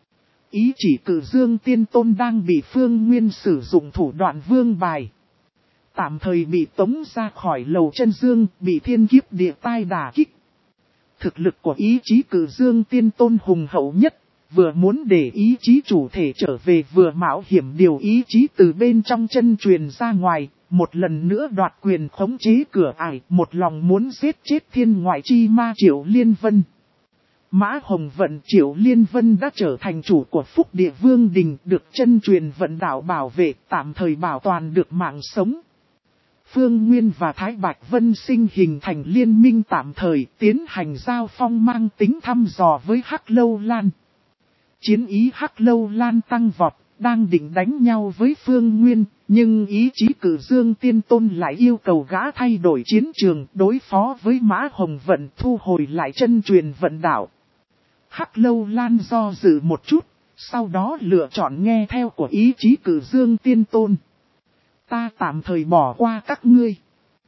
Speaker 1: ý chỉ Cử Dương Tiên Tôn đang bị Phương Nguyên sử dụng thủ đoạn vương bài. Tạm thời bị tống ra khỏi lầu chân dương, bị thiên kiếp địa tai đả kích. Thực lực của ý chí Cử Dương Tiên Tôn hùng hậu nhất, vừa muốn để ý chí chủ thể trở về vừa mạo hiểm điều ý chí từ bên trong chân truyền ra ngoài, một lần nữa đoạt quyền khống chế cửa ải, một lòng muốn giết chết thiên ngoại chi ma Triệu Liên Vân. Mã Hồng Vận Triệu Liên Vân đã trở thành chủ của Phúc Địa Vương Đình, được chân truyền vận đạo bảo vệ, tạm thời bảo toàn được mạng sống. Phương Nguyên và Thái Bạch Vân Sinh hình thành liên minh tạm thời, tiến hành giao phong mang tính thăm dò với Hắc Lâu Lan. Chiến ý Hắc Lâu Lan tăng vọt, đang định đánh nhau với Phương Nguyên, nhưng ý chí Cử Dương Tiên Tôn lại yêu cầu gã thay đổi chiến trường, đối phó với Mã Hồng Vận, thu hồi lại chân truyền vận đạo. Hắc Lâu Lan do dự một chút, sau đó lựa chọn nghe theo của ý chí Cử Dương Tiên Tôn. Ta tạm thời bỏ qua các ngươi.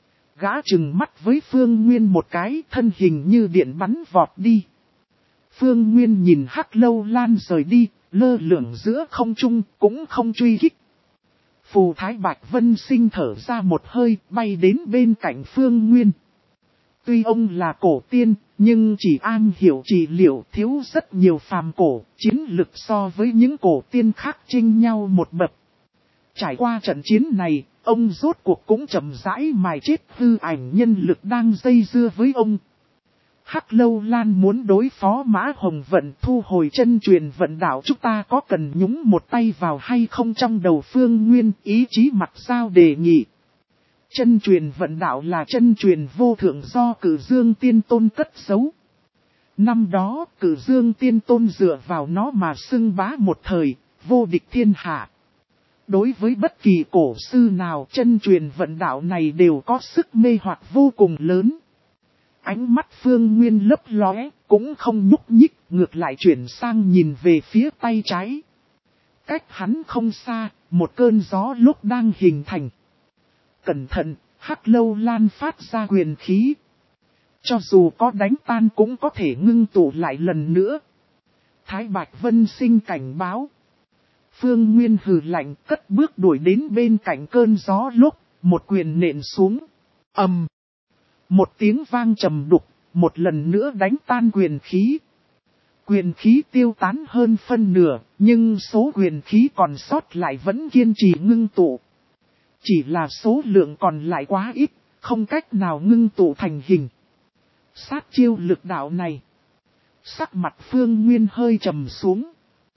Speaker 1: Gã trừng mắt với Phương Nguyên một cái, thân hình như điện bắn vọt đi. Phương Nguyên nhìn Hắc Lâu Lan rời đi, lơ lửng giữa không trung, cũng không truy kích. Phù Thái Bạch Vân Sinh thở ra một hơi, bay đến bên cạnh Phương Nguyên. Tuy ông là cổ tiên, nhưng chỉ am hiểu trị liệu, thiếu rất nhiều phàm cổ, chiến lực so với những cổ tiên khác chênh nhau một bậc. Trải qua trận chiến này, ông rốt cuộc cũng chậm rãi mài chết hư ảnh nhân lực đang dây dưa với ông. Hắc Lâu Lan muốn đối phó Mã Hồng Vận, thu hồi chân truyền vận đạo, chúng ta có cần nhúng một tay vào hay không? Trong đầu Phương Nguyên ý chí Mặc Dao đề nghị. Chân truyền vận đạo là chân truyền vô thượng do Cử Dương Tiên Tôn cất giấu. Năm đó Cử Dương Tiên Tôn dựa vào nó mà xưng bá một thời, vô địch thiên hạ. Đối với bất kỳ cổ sư nào, chân truyền vận đạo này đều có sức mê hoặc vô cùng lớn. Ánh mắt Phương Nguyên lấp lóe, cũng không nhúc nhích, ngược lại chuyển sang nhìn về phía tay trái. Cách hắn không xa, một cơn gió lúc đang hình thành. Cẩn thận, Hắc Lâu Lan phát ra quyền khí. Cho dù có đánh tan cũng có thể ngưng tụ lại lần nữa. Thái Bạch Vân Sinh cảnh báo. Phương Nguyên hừ lạnh, cất bước đuổi đến bên cạnh cơn gió lúc, một quyền nện xuống. Ầm. Một tiếng vang trầm đục, một lần nữa đánh tan quyền khí. Quyền khí tiêu tán hơn phân nửa, nhưng số quyền khí còn sót lại vẫn kiên trì ngưng tụ. Chỉ là số lượng còn lại quá ít, không cách nào ngưng tụ thành hình. Sát chiêu lực đạo này. Sắc mặt Phương Nguyên hơi trầm xuống.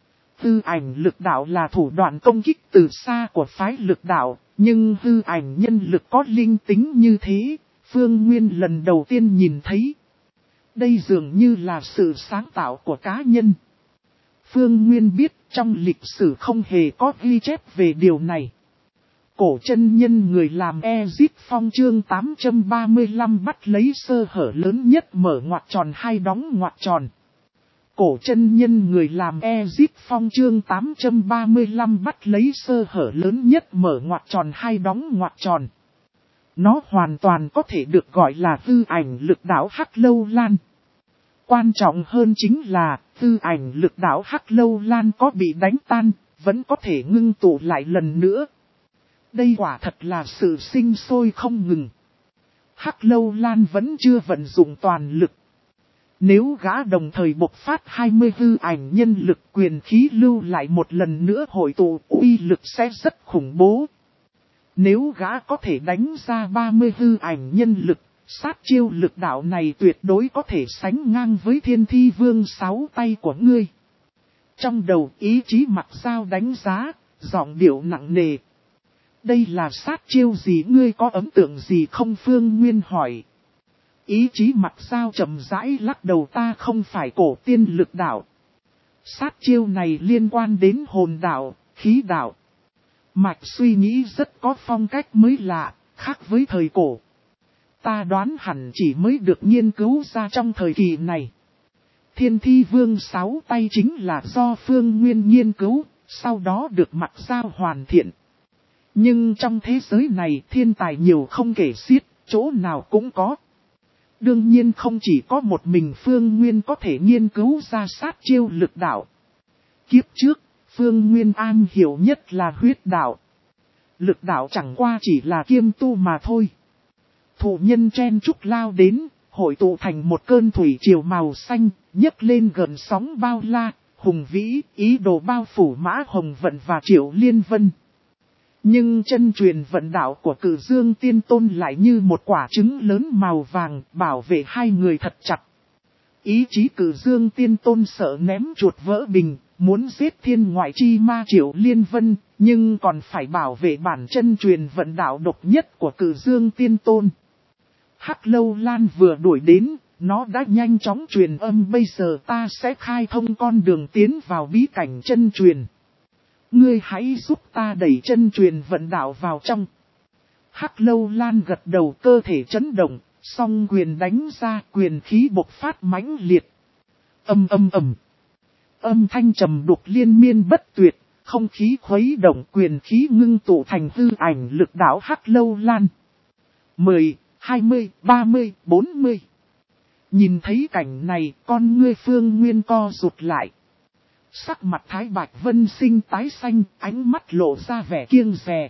Speaker 1: Hư ảnh lực đạo là thủ đoạn công kích từ xa của phái lực đạo, nhưng hư ảnh nhân lực có linh tính như thế, Phương Nguyên lần đầu tiên nhìn thấy. Đây dường như là sự sáng tạo của cá nhân. Phương Nguyên biết trong lịch sử không hề có ghi chép về điều này. Cổ chân nhân người làm Exit Phong chương tám trăm ba mươi lăm bắt lấy sơ hở lớn nhất mở ngoặc tròn hay đóng ngoặc tròn. Cổ chân nhân người làm Exit Phong chương tám trăm ba mươi lăm bắt lấy sơ hở lớn nhất mở ngoặc tròn hay đóng ngoặc tròn. Nó hoàn toàn có thể được gọi là hư ảnh lực đạo Hắc Lâu Lan. Quan trọng hơn chính là hư ảnh lực đạo Hắc Lâu Lan có bị đánh tan, vẫn có thể ngưng tụ lại lần nữa. Đây quả thật là sự sinh sôi không ngừng. Hắc Lâu Lan vẫn chưa vận dụng toàn lực. Nếu gã đồng thời bộc phát hai mươi hư ảnh nhân lực, quyền khí lưu lại một lần nữa hội tụ, uy lực sẽ rất khủng bố. Nếu gã có thể đánh ra ba mươi hư ảnh nhân lực, sát chiêu lực đạo này tuyệt đối có thể sánh ngang với Thiên Thi Vương sáu tay của ngươi. Trong đầu ý chí Mặc Dao đánh giá, giọng điệu nặng nề. Đây là sát chiêu gì, ngươi có ấn tượng gì không? Phương Nguyên hỏi. Ý chí Mặc Dao chậm rãi lắc đầu, ta không phải cổ tiên lực đạo. Sát chiêu này liên quan đến hồn đạo, khí đạo. Mạch suy nghĩ rất có phong cách mới lạ, khác với thời cổ. Ta đoán hẳn chỉ mới được nghiên cứu ra trong thời kỳ này. Thiên Thi Vương sáu tay chính là do Phương Nguyên nghiên cứu, sau đó được Mặc Dao hoàn thiện. Nhưng trong thế giới này thiên tài nhiều không kể xiết, chỗ nào cũng có. Đương nhiên không chỉ có một mình Phương Nguyên có thể nghiên cứu ra sát chiêu lực đạo. Kiếp trước, Phương Nguyên am hiểu nhất là huyết đạo. Lực đạo chẳng qua chỉ là kiêm tu mà thôi. Thủ nhân chen trúc lao đến, hội tụ thành một cơn thủy triều màu xanh, nhấc lên gần sóng bao la, hùng vĩ, ý đồ bao phủ Mã Hồng Vận và Triệu Liên Vân. Nhưng chân truyền vận đạo của Cử Dương Tiên Tôn lại như một quả trứng lớn màu vàng, bảo vệ hai người thật chặt. Ý chí Cử Dương Tiên Tôn sợ ném chuột vỡ bình, muốn giết thiên ngoại chi ma Triệu Liên Vân, nhưng còn phải bảo vệ bản chân truyền vận đạo độc nhất của Cử Dương Tiên Tôn. Hắc Lâu Lan vừa đuổi đến, nó đã nhanh chóng truyền âm, bây giờ ta sẽ khai thông con đường tiến vào bí cảnh chân truyền. Ngươi hãy giúp ta đẩy chân truyền vận đạo vào trong. Hắc Lâu Lan gật đầu, cơ thể chấn động, song quyền đánh ra, quyền khí bộc phát mãnh liệt. Âm âm ầm. Âm thanh trầm đục liên miên bất tuyệt, không khí khuấy động, quyền khí ngưng tụ thành hư ảnh lực đạo Hắc Lâu Lan. mười, hai mươi, ba mươi, bốn mươi. Nhìn thấy cảnh này, con ngươi Phương Nguyên co rụt lại. Sắc mặt Thái Bạch Vân Sinh tái xanh, ánh mắt lộ ra vẻ kiêng dè.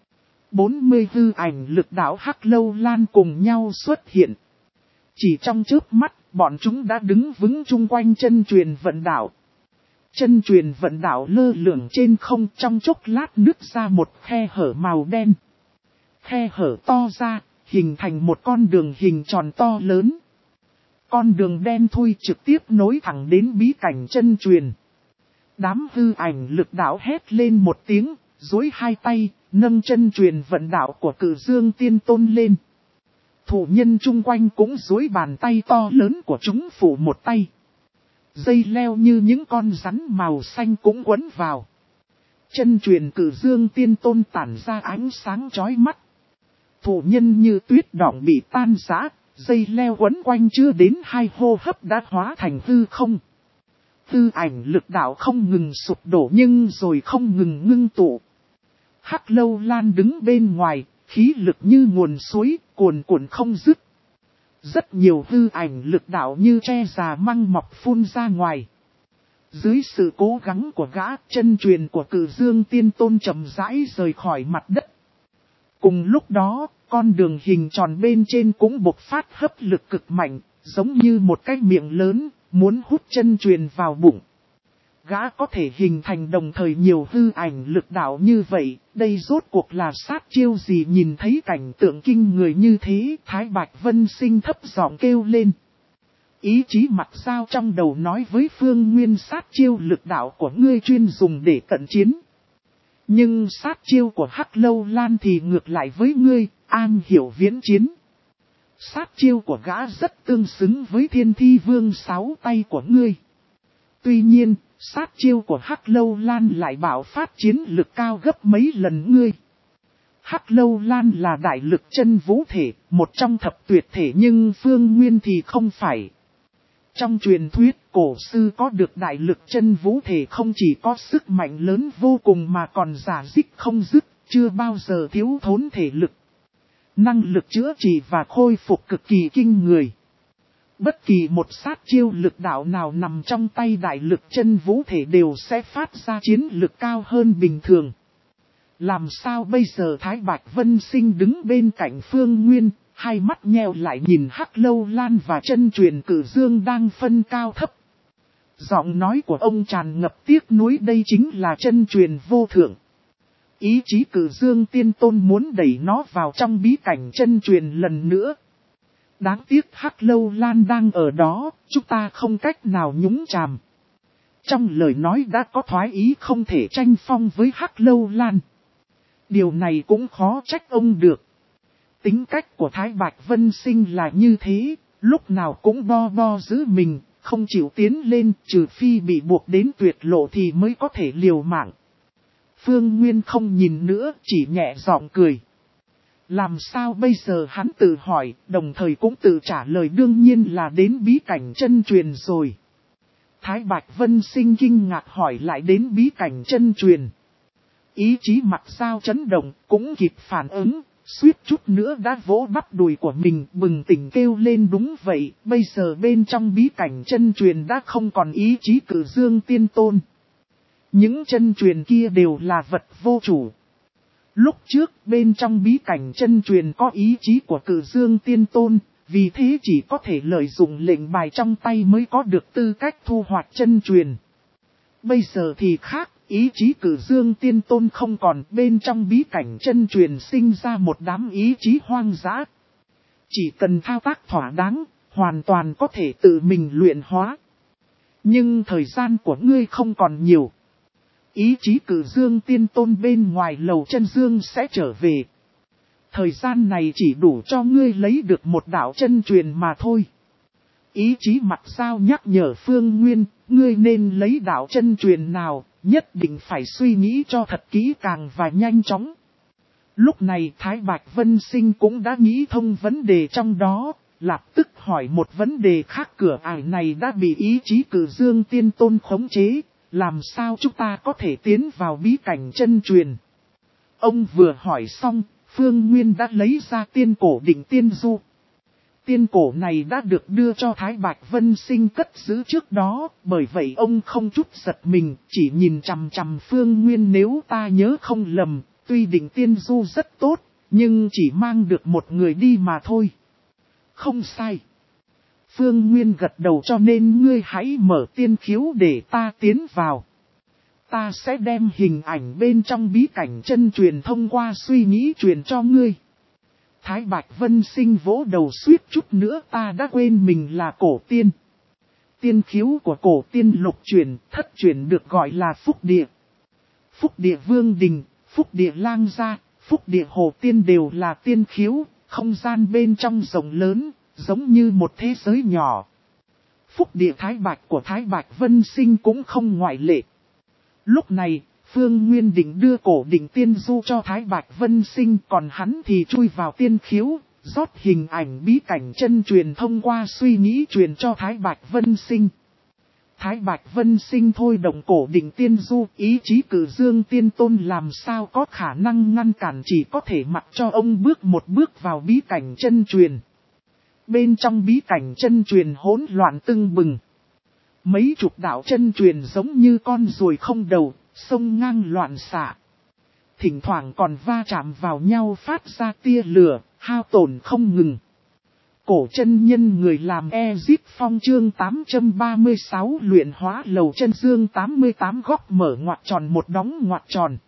Speaker 1: bốn mươi hư ảnh lực đạo Hắc Lâu Lan cùng nhau xuất hiện. Chỉ trong chớp mắt, bọn chúng đã đứng vững chung quanh chân truyền vận đạo. Chân truyền vận đạo lơ lửng trên không, trong chốc lát nứt ra một khe hở màu đen. Khe hở to ra, hình thành một con đường hình tròn to lớn. Con đường đen thui trực tiếp nối thẳng đến bí cảnh chân truyền. Đám hư ảnh lực đạo hét lên một tiếng, duỗi hai tay, nâng chân truyền vận đạo của Cử Dương Tiên Tôn lên. Thủ nhân chung quanh cũng duỗi bàn tay to lớn của chúng phủ một tay. Dây leo như những con rắn màu xanh cũng quấn vào. Chân truyền Cử Dương Tiên Tôn tản ra ánh sáng chói mắt. Thủ nhân như tuyết đọng bị tan rã, dây leo quấn quanh chưa đến hai hô hấp đã hóa thành hư không. Hư ảnh lực đạo không ngừng sụp đổ nhưng rồi không ngừng ngưng tụ. Hắc Lâu Lan đứng bên ngoài, khí lực như nguồn suối, cuồn cuộn không dứt. Rất nhiều hư ảnh lực đạo như tre già măng mọc phun ra ngoài. Dưới sự cố gắng của gã, chân truyền của Cử Dương Tiên Tôn chậm rãi rời khỏi mặt đất. Cùng lúc đó, con đường hình tròn bên trên cũng bộc phát hấp lực cực mạnh, giống như một cái miệng lớn, muốn hút chân truyền vào bụng. Gã có thể hình thành đồng thời nhiều hư ảnh lực đạo như vậy, đây rốt cuộc là sát chiêu gì? Nhìn thấy cảnh tượng kinh người như thế, Thái Bạch Vân Sinh thấp giọng kêu lên. Ý chí mặt sao trong đầu nói với Phương Nguyên, sát chiêu lực đạo của ngươi chuyên dùng để cận chiến. Nhưng sát chiêu của Hắc Lâu Lan thì ngược lại với ngươi, an hiểu viễn chiến. Sát chiêu của gã rất tương xứng với Thiên Thi Vương sáu tay của ngươi. Tuy nhiên, sát chiêu của Hắc Lâu Lan lại bảo phát chiến lực cao gấp mấy lần ngươi. Hắc Lâu Lan là đại lực chân vũ thể, một trong thập tuyệt thể, nhưng Phương Nguyên thì không phải. Trong truyền thuyết, cổ sư có được đại lực chân vũ thể không chỉ có sức mạnh lớn vô cùng mà còn giả dích không dứt, chưa bao giờ thiếu thốn thể lực. Năng lực chữa trị và khôi phục cực kỳ kinh người. Bất kỳ một sát chiêu lực đạo nào nằm trong tay đại lực chân vũ thể đều sẽ phát ra chiến lực cao hơn bình thường. Làm sao bây giờ? Thái Bạch Vân Sinh đứng bên cạnh Phương Nguyên, hai mắt nheo lại nhìn Hắc Lâu Lan và chân truyền Cử Dương đang phân cao thấp. Giọng nói của ông tràn ngập tiếc nuối, đây chính là chân truyền vô thượng. Ý chí Cử Dương Tiên Tôn muốn đẩy nó vào trong bí cảnh chân truyền lần nữa. Đáng tiếc Hắc Lâu Lan đang ở đó, chúng ta không cách nào nhúng chàm. Trong lời nói đã có thoái ý không thể tranh phong với Hắc Lâu Lan. Điều này cũng khó trách ông được. Tính cách của Thái Bạch Vân Sinh là như thế, lúc nào cũng bo bo giữ mình, không chịu tiến lên, trừ phi bị buộc đến tuyệt lộ thì mới có thể liều mạng. Phương Nguyên không nhìn nữa, chỉ nhẹ giọng cười. Làm sao bây giờ? Hắn tự hỏi, đồng thời cũng tự trả lời, đương nhiên là đến bí cảnh chân truyền rồi. Thái Bạch Vân Sinh kinh ngạc hỏi, lại đến bí cảnh chân truyền. Ý chí mặt sao chấn động, cũng kịp phản ứng, suýt chút nữa đã vỗ bắp đùi của mình, bừng tỉnh kêu lên, đúng vậy, bây giờ bên trong bí cảnh chân truyền đã không còn ý chí Cử Dương Tiên Tôn. Những chân truyền kia đều là vật vô chủ. Lúc trước bên trong bí cảnh chân truyền có ý chí của Cử Dương Tiên Tôn, vì thế chỉ có thể lợi dụng lệnh bài trong tay mới có được tư cách thu hoạch chân truyền. Bây giờ thì khác, Ý chí Cử Dương Tiên Tôn không còn, bên trong bí cảnh chân truyền sinh ra một đám ý chí hoang dã. Chỉ cần thao tác thỏa đáng, hoàn toàn có thể tự mình luyện hóa. Nhưng thời gian của ngươi không còn nhiều. Ý chí Cử Dương Tiên Tôn bên ngoài lầu chân dương sẽ trở về. Thời gian này chỉ đủ cho ngươi lấy được một đạo chân truyền mà thôi. Ý chí Mặt Dao nhắc nhở Phương Nguyên, ngươi nên lấy đạo chân truyền nào, nhất định phải suy nghĩ cho thật kỹ càng và nhanh chóng. Lúc này Thái Bạch Vân Sinh cũng đã nghĩ thông vấn đề trong đó, lập tức hỏi một vấn đề khác. Cửa ải này đã bị ý chí Cử Dương Tiên Tôn khống chế, làm sao chúng ta có thể tiến vào bí cảnh chân truyền? Ông vừa hỏi xong, Phương Nguyên đã lấy ra tiên cổ Định Tiên Du. Tiên cổ này đã được đưa cho Thái Bạch Vân Sinh cất giữ trước đó, bởi vậy ông không chút giật mình, chỉ nhìn chằm chằm Phương Nguyên. Nếu ta nhớ không lầm, tuy Định Tiên Du rất tốt, nhưng chỉ mang được một người đi mà thôi. Không sai. Phương Nguyên gật đầu, cho nên ngươi hãy mở tiên khiếu để ta tiến vào. Ta sẽ đem hình ảnh bên trong bí cảnh chân truyền thông qua suy nghĩ truyền cho ngươi. Thái Bạch Vân Sinh vỗ đầu suýt chút nữa ta đã quên mình là cổ tiên. Tiên khiếu của cổ tiên lục truyền, thất truyền được gọi là Phúc Địa. Phúc Địa Vương Đình, Phúc Địa Lang Gia, Phúc Địa Hồ Tiên đều là tiên khiếu, không gian bên trong rộng lớn, giống như một thế giới nhỏ. Phúc Địa Thái Bạch của Thái Bạch Vân Sinh cũng không ngoại lệ. Lúc này, Phương Nguyên định đưa cổ Định Tiên Du cho Thái Bạch Vân Sinh, còn hắn thì chui vào tiên khiếu, rót hình ảnh bí cảnh chân truyền thông qua suy nghĩ truyền cho Thái Bạch Vân Sinh. Thái Bạch Vân Sinh thôi động cổ Định Tiên Du, ý chí Cử Dương Tiên Tôn làm sao có khả năng ngăn cản, chỉ có thể mặc cho ông bước một bước vào bí cảnh chân truyền. Bên trong bí cảnh chân truyền hỗn loạn tưng bừng. Mấy chục đạo chân truyền giống như con ruồi không đầu, xông ngang loạn xạ. Thỉnh thoảng còn va chạm vào nhau phát ra tia lửa, hao tổn không ngừng. Cổ chân nhân người làm Ezip Phong chương tám trăm ba mươi sáu luyện hóa lầu chân dương tám mươi tám góc mở ngoặc tròn một đóng ngoặc tròn.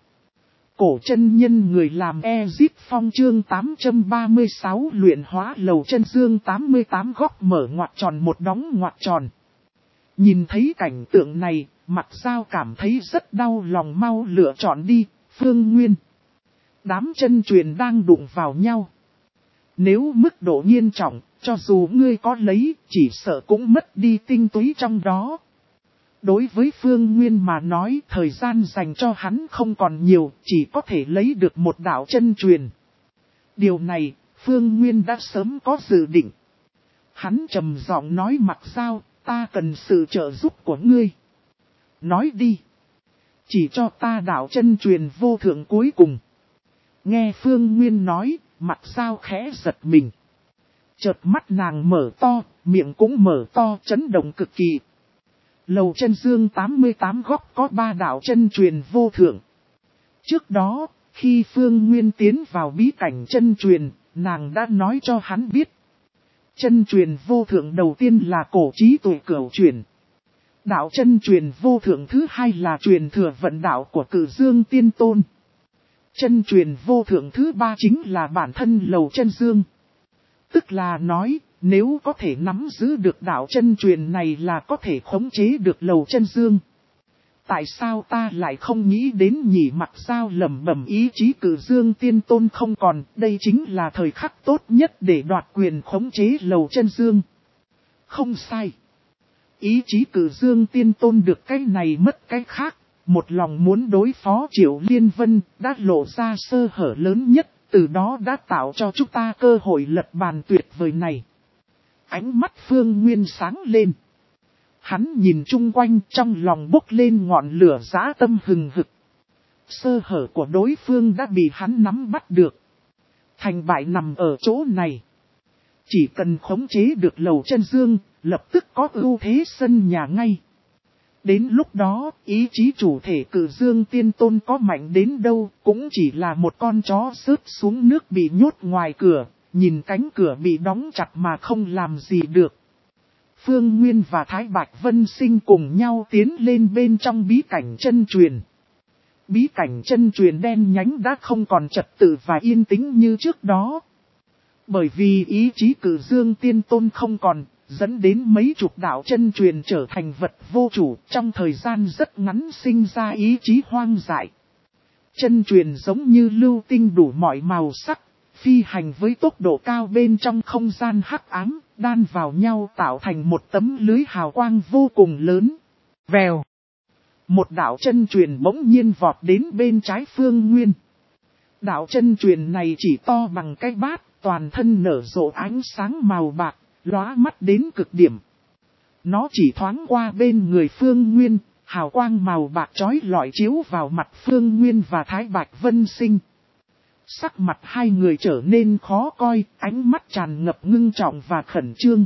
Speaker 1: Cổ chân nhân người làm Ezip Phong chương tám trăm ba mươi sáu luyện hóa lầu chân dương tám mươi tám góc mở ngoặc tròn một đóng ngoặc tròn. Nhìn thấy cảnh tượng này, Mặt Dao cảm thấy rất đau lòng, mau lựa chọn đi, Phương Nguyên. Đám chân truyền đang đụng vào nhau. Nếu mức độ nghiêm trọng, cho dù ngươi có lấy, chỉ sợ cũng mất đi tinh túy trong đó. Đối với Phương Nguyên mà nói, thời gian dành cho hắn không còn nhiều, chỉ có thể lấy được một đạo chân truyền. Điều này, Phương Nguyên đã sớm có dự định. Hắn trầm giọng nói, Mặt Dao, ta cần sự trợ giúp của ngươi. Nói đi. Chỉ cho ta đạo chân truyền vô thượng cuối cùng. Nghe Phương Nguyên nói, Mặt Dao khẽ giật mình. Chợt mắt nàng mở to, miệng cũng mở to, chấn động cực kỳ. Lầu chân dương tám mươi tám góc có ba đạo chân truyền vô thượng. Trước đó, khi Phương Nguyên tiến vào bí cảnh chân truyền, nàng đã nói cho hắn biết. Chân truyền vô thượng đầu tiên là cổ trí tuệ cửu truyền. Đạo chân truyền vô thượng thứ hai là truyền thừa vận đạo của Cử Dương Tiên Tôn. Chân truyền vô thượng thứ ba chính là bản thân lầu chân dương. Tức là nói, nếu có thể nắm giữ được đạo chân truyền này là có thể khống chế được lầu chân dương. Tại sao ta lại không nghĩ đến nhỉ? Mặt Dao lẩm bẩm, ý chí Cử Dương Tiên Tôn không còn, đây chính là thời khắc tốt nhất để đoạt quyền khống chế lầu chân dương. Không sai. Ý chí Cử Dương Tiên Tôn được cái này mất cái khác, một lòng muốn đối phó Triệu Liên Vân, đã lộ ra sơ hở lớn nhất, từ đó đã tạo cho chúng ta cơ hội lật bàn tuyệt vời này. Ánh mắt Phương Nguyên sáng lên. Hắn nhìn chung quanh, trong lòng bốc lên ngọn lửa dã tâm hừng hực. Sơ hở của đối phương đã bị hắn nắm bắt được. Thành bại nằm ở chỗ này. Chỉ cần khống chế được lầu chân dương, lập tức có ưu thế sân nhà ngay. Đến lúc đó, ý chí chủ thể Cử Dương Tiên Tôn có mạnh đến đâu, cũng chỉ là một con chó rớt xuống nước bị nhốt ngoài cửa, nhìn cánh cửa bị đóng chặt mà không làm gì được. Phương Nguyên và Thái Bạch Vân Sinh cùng nhau tiến lên bên trong bí cảnh chân truyền. Bí cảnh chân truyền đen nhánh đã không còn trật tự và yên tĩnh như trước đó. Bởi vì ý chí cử dương tiên tôn không còn, dẫn đến mấy chục đạo chân truyền trở thành vật vô chủ, trong thời gian rất ngắn sinh ra ý chí hoang dại. Chân truyền giống như lưu tinh đủ mọi màu sắc, phi hành với tốc độ cao bên trong không gian hắc ám, đan vào nhau tạo thành một tấm lưới hào quang vô cùng lớn. Vèo! Một đạo chân truyền bỗng nhiên vọt đến bên trái Phương Nguyên. Đạo chân truyền này chỉ to bằng cái bát, toàn thân nở rộ ánh sáng màu bạc, lóa mắt đến cực điểm. Nó chỉ thoáng qua bên người Phương Nguyên, hào quang màu bạc chói lọi chiếu vào mặt Phương Nguyên và Thái Bạch Vân Sinh. Sắc mặt hai người trở nên khó coi, ánh mắt tràn ngập ngưng trọng và khẩn trương.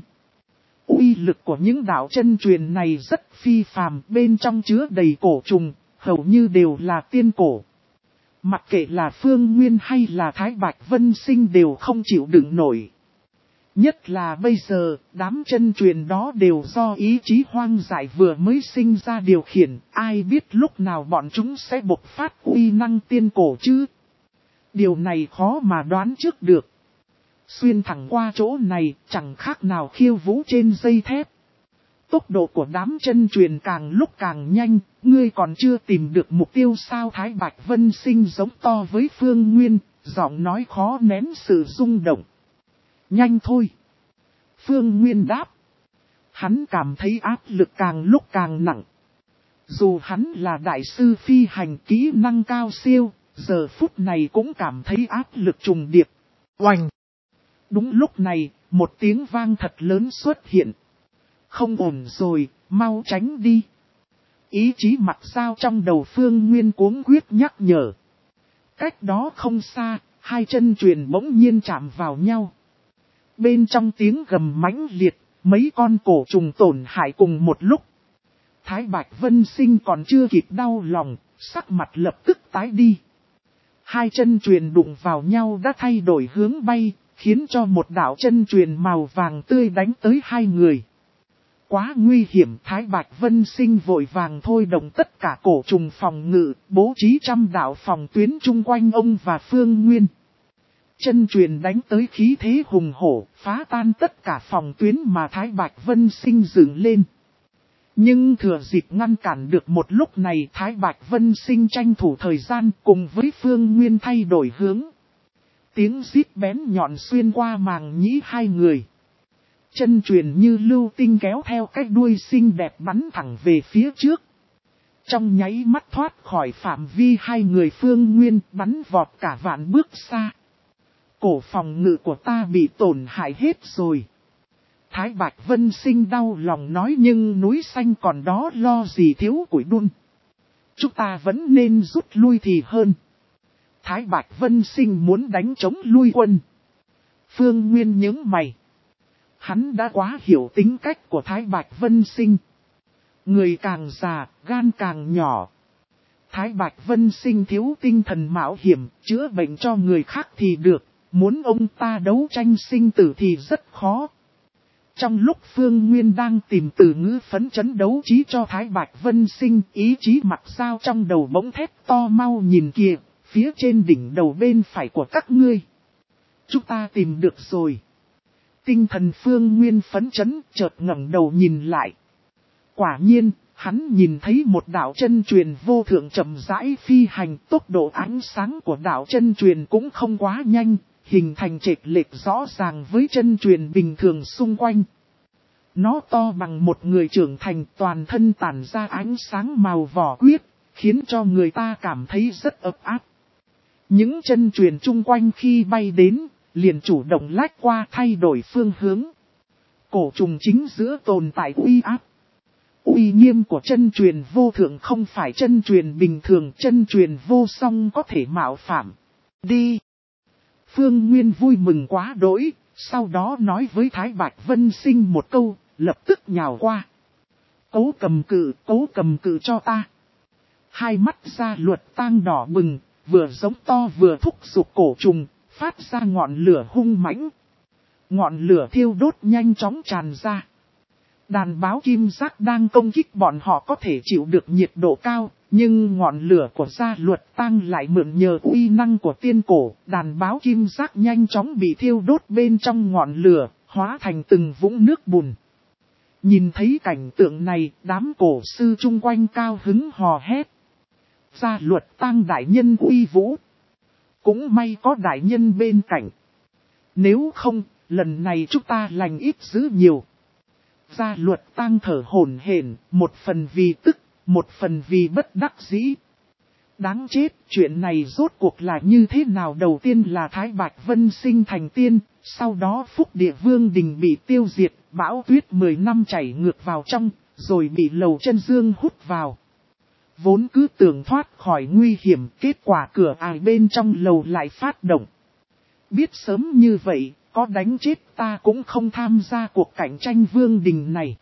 Speaker 1: Uy lực của những đạo chân truyền này rất phi phàm, bên trong chứa đầy cổ trùng, hầu như đều là tiên cổ. Mặc kệ là Phương Nguyên hay là Thái Bạch Vân Sinh đều không chịu đựng nổi. Nhất là bây giờ, đám chân truyền đó đều do ý chí hoang dại vừa mới sinh ra điều khiển, ai biết lúc nào bọn chúng sẽ bộc phát uy năng tiên cổ chứ. Điều này khó mà đoán trước được. Xuyên thẳng qua chỗ này, chẳng khác nào khiêu vũ trên dây thép. Tốc độ của đám chân truyền càng lúc càng nhanh, ngươi còn chưa tìm được mục tiêu sao? Thái Bạch Vân Sinh giống to với Phương Nguyên, giọng nói khó nén sự rung động. Nhanh thôi. Phương Nguyên đáp. Hắn cảm thấy áp lực càng lúc càng nặng. Dù hắn là đại sư phi hành kỹ năng cao siêu, giờ phút này cũng cảm thấy áp lực trùng điệp. Oanh! Đúng lúc này, một tiếng vang thật lớn xuất hiện. Không ổn rồi, mau tránh đi. Ý chí mặt sao trong đầu Phương Nguyên cuống quyết nhắc nhở. Cách đó không xa, hai chân truyền bỗng nhiên chạm vào nhau. Bên trong tiếng gầm mãnh liệt, mấy con cổ trùng tổn hại cùng một lúc. Thái Bạch Vân Sinh còn chưa kịp đau lòng, sắc mặt lập tức tái đi. Hai chân truyền đụng vào nhau đã thay đổi hướng bay, khiến cho một đạo chân truyền màu vàng tươi đánh tới hai người. Quá nguy hiểm, Thái Bạch Vân Sinh vội vàng thôi động tất cả cổ trùng phòng ngự, bố trí trăm đạo phòng tuyến chung quanh ông và Phương Nguyên. Chân truyền đánh tới khí thế hùng hổ, phá tan tất cả phòng tuyến mà Thái Bạch Vân Sinh dựng lên. Nhưng thừa dịp ngăn cản được một lúc này, Thái Bạch Vân Sinh tranh thủ thời gian cùng với Phương Nguyên thay đổi hướng. Tiếng rít bén nhọn xuyên qua màng nhĩ hai người. Chân truyền như lưu tinh kéo theo cái đuôi xinh đẹp bắn thẳng về phía trước. Trong nháy mắt thoát khỏi phạm vi hai người Phương Nguyên, bắn vọt cả vạn bước xa. Cổ phòng ngự của ta bị tổn hại hết rồi. Thái Bạch Vân Sinh đau lòng nói, nhưng núi xanh còn đó lo gì thiếu củi đun. Chúng ta vẫn nên rút lui thì hơn. Thái Bạch Vân Sinh muốn đánh chống lui quân. Phương Nguyên nhướng mày. Hắn đã quá hiểu tính cách của Thái Bạch Vân Sinh. Người càng già, gan càng nhỏ. Thái Bạch Vân Sinh thiếu tinh thần mạo hiểm, chữa bệnh cho người khác thì được. Muốn ông ta đấu tranh sinh tử thì rất khó. Trong lúc Phương Nguyên đang tìm từ ngữ phấn chấn đấu trí cho Thái Bạch Vân Sinh, ý chí mặt sao trong đầu bỗng thét to, mau nhìn kìa, phía trên đỉnh đầu bên phải của các ngươi. Chúng ta tìm được rồi. Tinh thần Phương Nguyên phấn chấn, chợt ngẩng đầu nhìn lại. Quả nhiên, hắn nhìn thấy một đạo chân truyền vô thượng chậm rãi phi hành, tốc độ ánh sáng của đạo chân truyền cũng không quá nhanh, hình thành chệch lệch rõ ràng với chân truyền bình thường xung quanh. Nó to bằng một người trưởng thành, toàn thân tản ra ánh sáng màu vỏ quyết, khiến cho người ta cảm thấy rất ấm áp. Những chân truyền chung quanh khi bay đến, liền chủ động lách qua thay đổi phương hướng. Cổ trùng chính giữa tồn tại uy áp. Uy nghiêm của chân truyền vô thượng không phải chân truyền bình thường, chân truyền vô song có thể mạo phạm. Đi! Phương Nguyên vui mừng quá đỗi, sau đó nói với Thái Bạch Vân Sinh một câu, lập tức nhào qua. Cố cầm cự, cố cầm cự cho ta. Hai mắt ra luật tang đỏ bừng, vừa giống to vừa thúc giục cổ trùng, phát ra ngọn lửa hung mãnh. Ngọn lửa thiêu đốt nhanh chóng tràn ra. Đàn báo kim giác đang công kích bọn họ có thể chịu được nhiệt độ cao, nhưng ngọn lửa của gia luật tăng lại mượn nhờ uy năng của tiên cổ. Đàn báo kim giác nhanh chóng bị thiêu đốt bên trong ngọn lửa, hóa thành từng vũng nước bùn. Nhìn thấy cảnh tượng này, đám cổ sư chung quanh cao hứng hò hét. Gia luật tăng đại nhân uy vũ. Cũng may có đại nhân bên cạnh. Nếu không, lần này chúng ta lành ít dữ nhiều. Gia luật tăng thở hổn hển, một phần vì tức, một phần vì bất đắc dĩ. Đáng chết, chuyện này rốt cuộc là như thế nào? Đầu tiên là Thái Bạch Vân sinh thành tiên, sau đó Phúc Địa Vương Đình bị tiêu diệt, bão tuyết mười năm chảy ngược vào trong, rồi bị Lầu Chân Dương hút vào. Vốn cứ tưởng thoát khỏi nguy hiểm, kết quả cửa ải bên trong lầu lại phát động. Biết sớm như vậy, có đánh chết ta cũng không tham gia cuộc cạnh tranh vương đình này.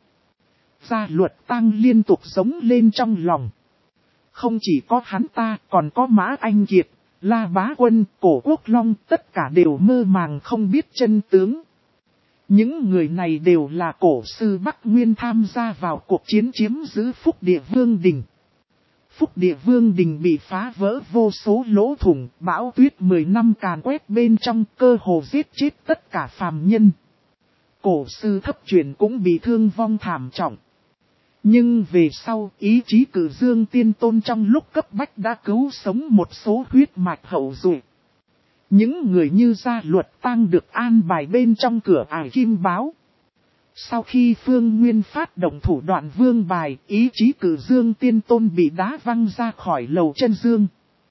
Speaker 1: Gia luật tăng liên tục giống lên trong lòng. Không chỉ có hắn ta, còn có Mã Anh Kiệt, La Bá Quân, Cổ Quốc Long, tất cả đều mơ màng không biết chân tướng. Những người này đều là cổ sư Bắc Nguyên tham gia vào cuộc chiến chiếm giữ Phúc Địa Vương Đình. Phúc Địa Vương Đình bị phá vỡ vô số lỗ thủng, bão tuyết mười năm càn quét bên trong, cơ hồ giết chết tất cả phàm nhân. Cổ sư Thấp Truyền cũng bị thương vong thảm trọng. Nhưng về sau, ý chí Cử Dương Tiên Tôn trong lúc cấp bách đã cứu sống một số huyết mạch hậu duệ. Những người như Gia Luật Tăng được an bài bên trong cửa ải kim báo. Sau khi Phương Nguyên phát động thủ đoạn vương bài, ý chí Cử Dương Tiên Tôn bị đá văng ra khỏi Lầu Chân Dương.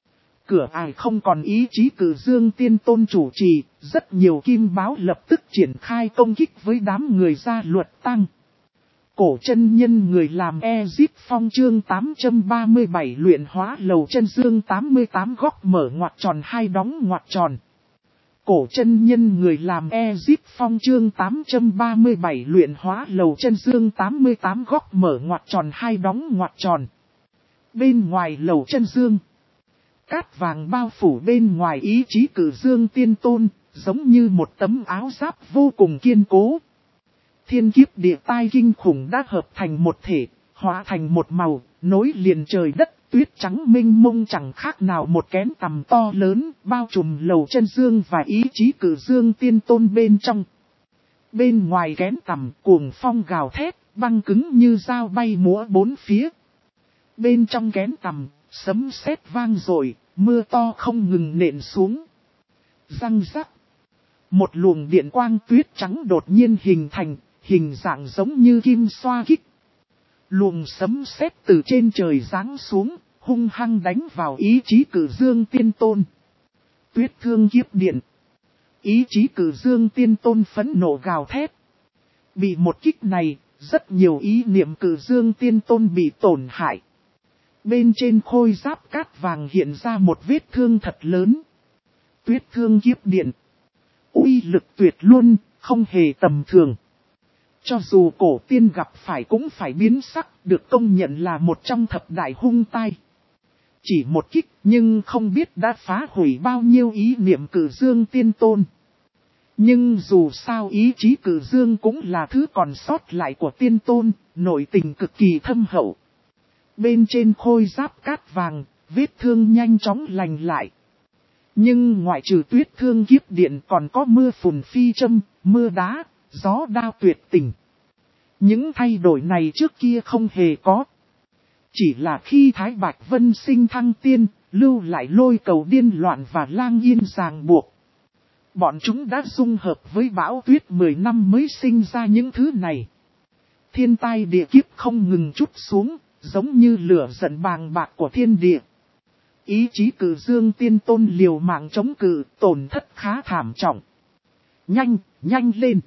Speaker 1: Cửa ải không còn ý chí Cử Dương Tiên Tôn chủ trì, rất nhiều kim báo lập tức triển khai công kích với đám người Gia Luật Tăng. Cổ chân nhân người làm Ezip Phong chương tám trăm ba mươi bảy luyện hóa Lầu Chân Dương tám mươi tám góc mở ngoặc tròn hai đóng ngoặc tròn. Cổ chân nhân người làm Ezip Phong chương tám trăm ba mươi bảy luyện hóa Lầu Chân Dương tám mươi tám góc mở ngoặc tròn hai đóng ngoặc tròn. Bên ngoài Lầu Chân Dương, cát vàng bao phủ bên ngoài ý chí Cử Dương Tiên Tôn, giống như một tấm áo giáp vô cùng kiên cố. Thiên kiếp địa tai kinh khủng đã hợp thành một thể, hóa thành một màu, nối liền trời đất, tuyết trắng mênh mông chẳng khác nào một kén tầm to lớn, bao trùm Lầu Chân Dương và ý chí Cử Dương Tiên Tôn bên trong. Bên ngoài kén tầm, cuồng phong gào thét, băng cứng như dao bay múa bốn phía. Bên trong kén tầm, sấm sét vang dội, mưa to không ngừng nện xuống. Răng rắc. Một luồng điện quang tuyết trắng đột nhiên hình thành, hình dạng giống như kim xoa kích. Luồng sấm sét từ trên trời giáng xuống, hung hăng đánh vào ý chí Cử Dương Tiên Tôn. Tuyết thương kiếp điện. Ý chí Cử Dương Tiên Tôn phẫn nộ gào thét. Bị một kích này, rất nhiều ý niệm Cử Dương Tiên Tôn bị tổn hại. Bên trên khôi giáp cát vàng hiện ra một vết thương thật lớn. Tuyết thương kiếp điện. Uy lực tuyệt luôn, không hề tầm thường. Cho dù cổ tiên gặp phải cũng phải biến sắc, được công nhận là một trong thập đại hung tai. Chỉ một kích nhưng không biết đã phá hủy bao nhiêu ý niệm Cử Dương Tiên Tôn. Nhưng dù sao ý chí Cử Dương cũng là thứ còn sót lại của Tiên Tôn, nội tình cực kỳ thâm hậu. Bên trên khôi giáp cát vàng, vết thương nhanh chóng lành lại. Nhưng ngoại trừ tuyết thương kiếp điện còn có mưa phùn phi châm, mưa đá, gió đao tuyệt tình. Những thay đổi này trước kia không hề có. Chỉ là khi Thái Bạch Vân sinh thăng tiên, lưu lại lôi cầu điên loạn và lang yên ràng buộc. Bọn chúng đã dung hợp với bão tuyết mười năm mới sinh ra những thứ này. Thiên tai địa kiếp không ngừng trút xuống, giống như lửa giận bàng bạc của thiên địa. Ý chí Cử Dương Tiên Tôn liều mạng chống cự, tổn thất khá thảm trọng. Nhanh, nhanh lên.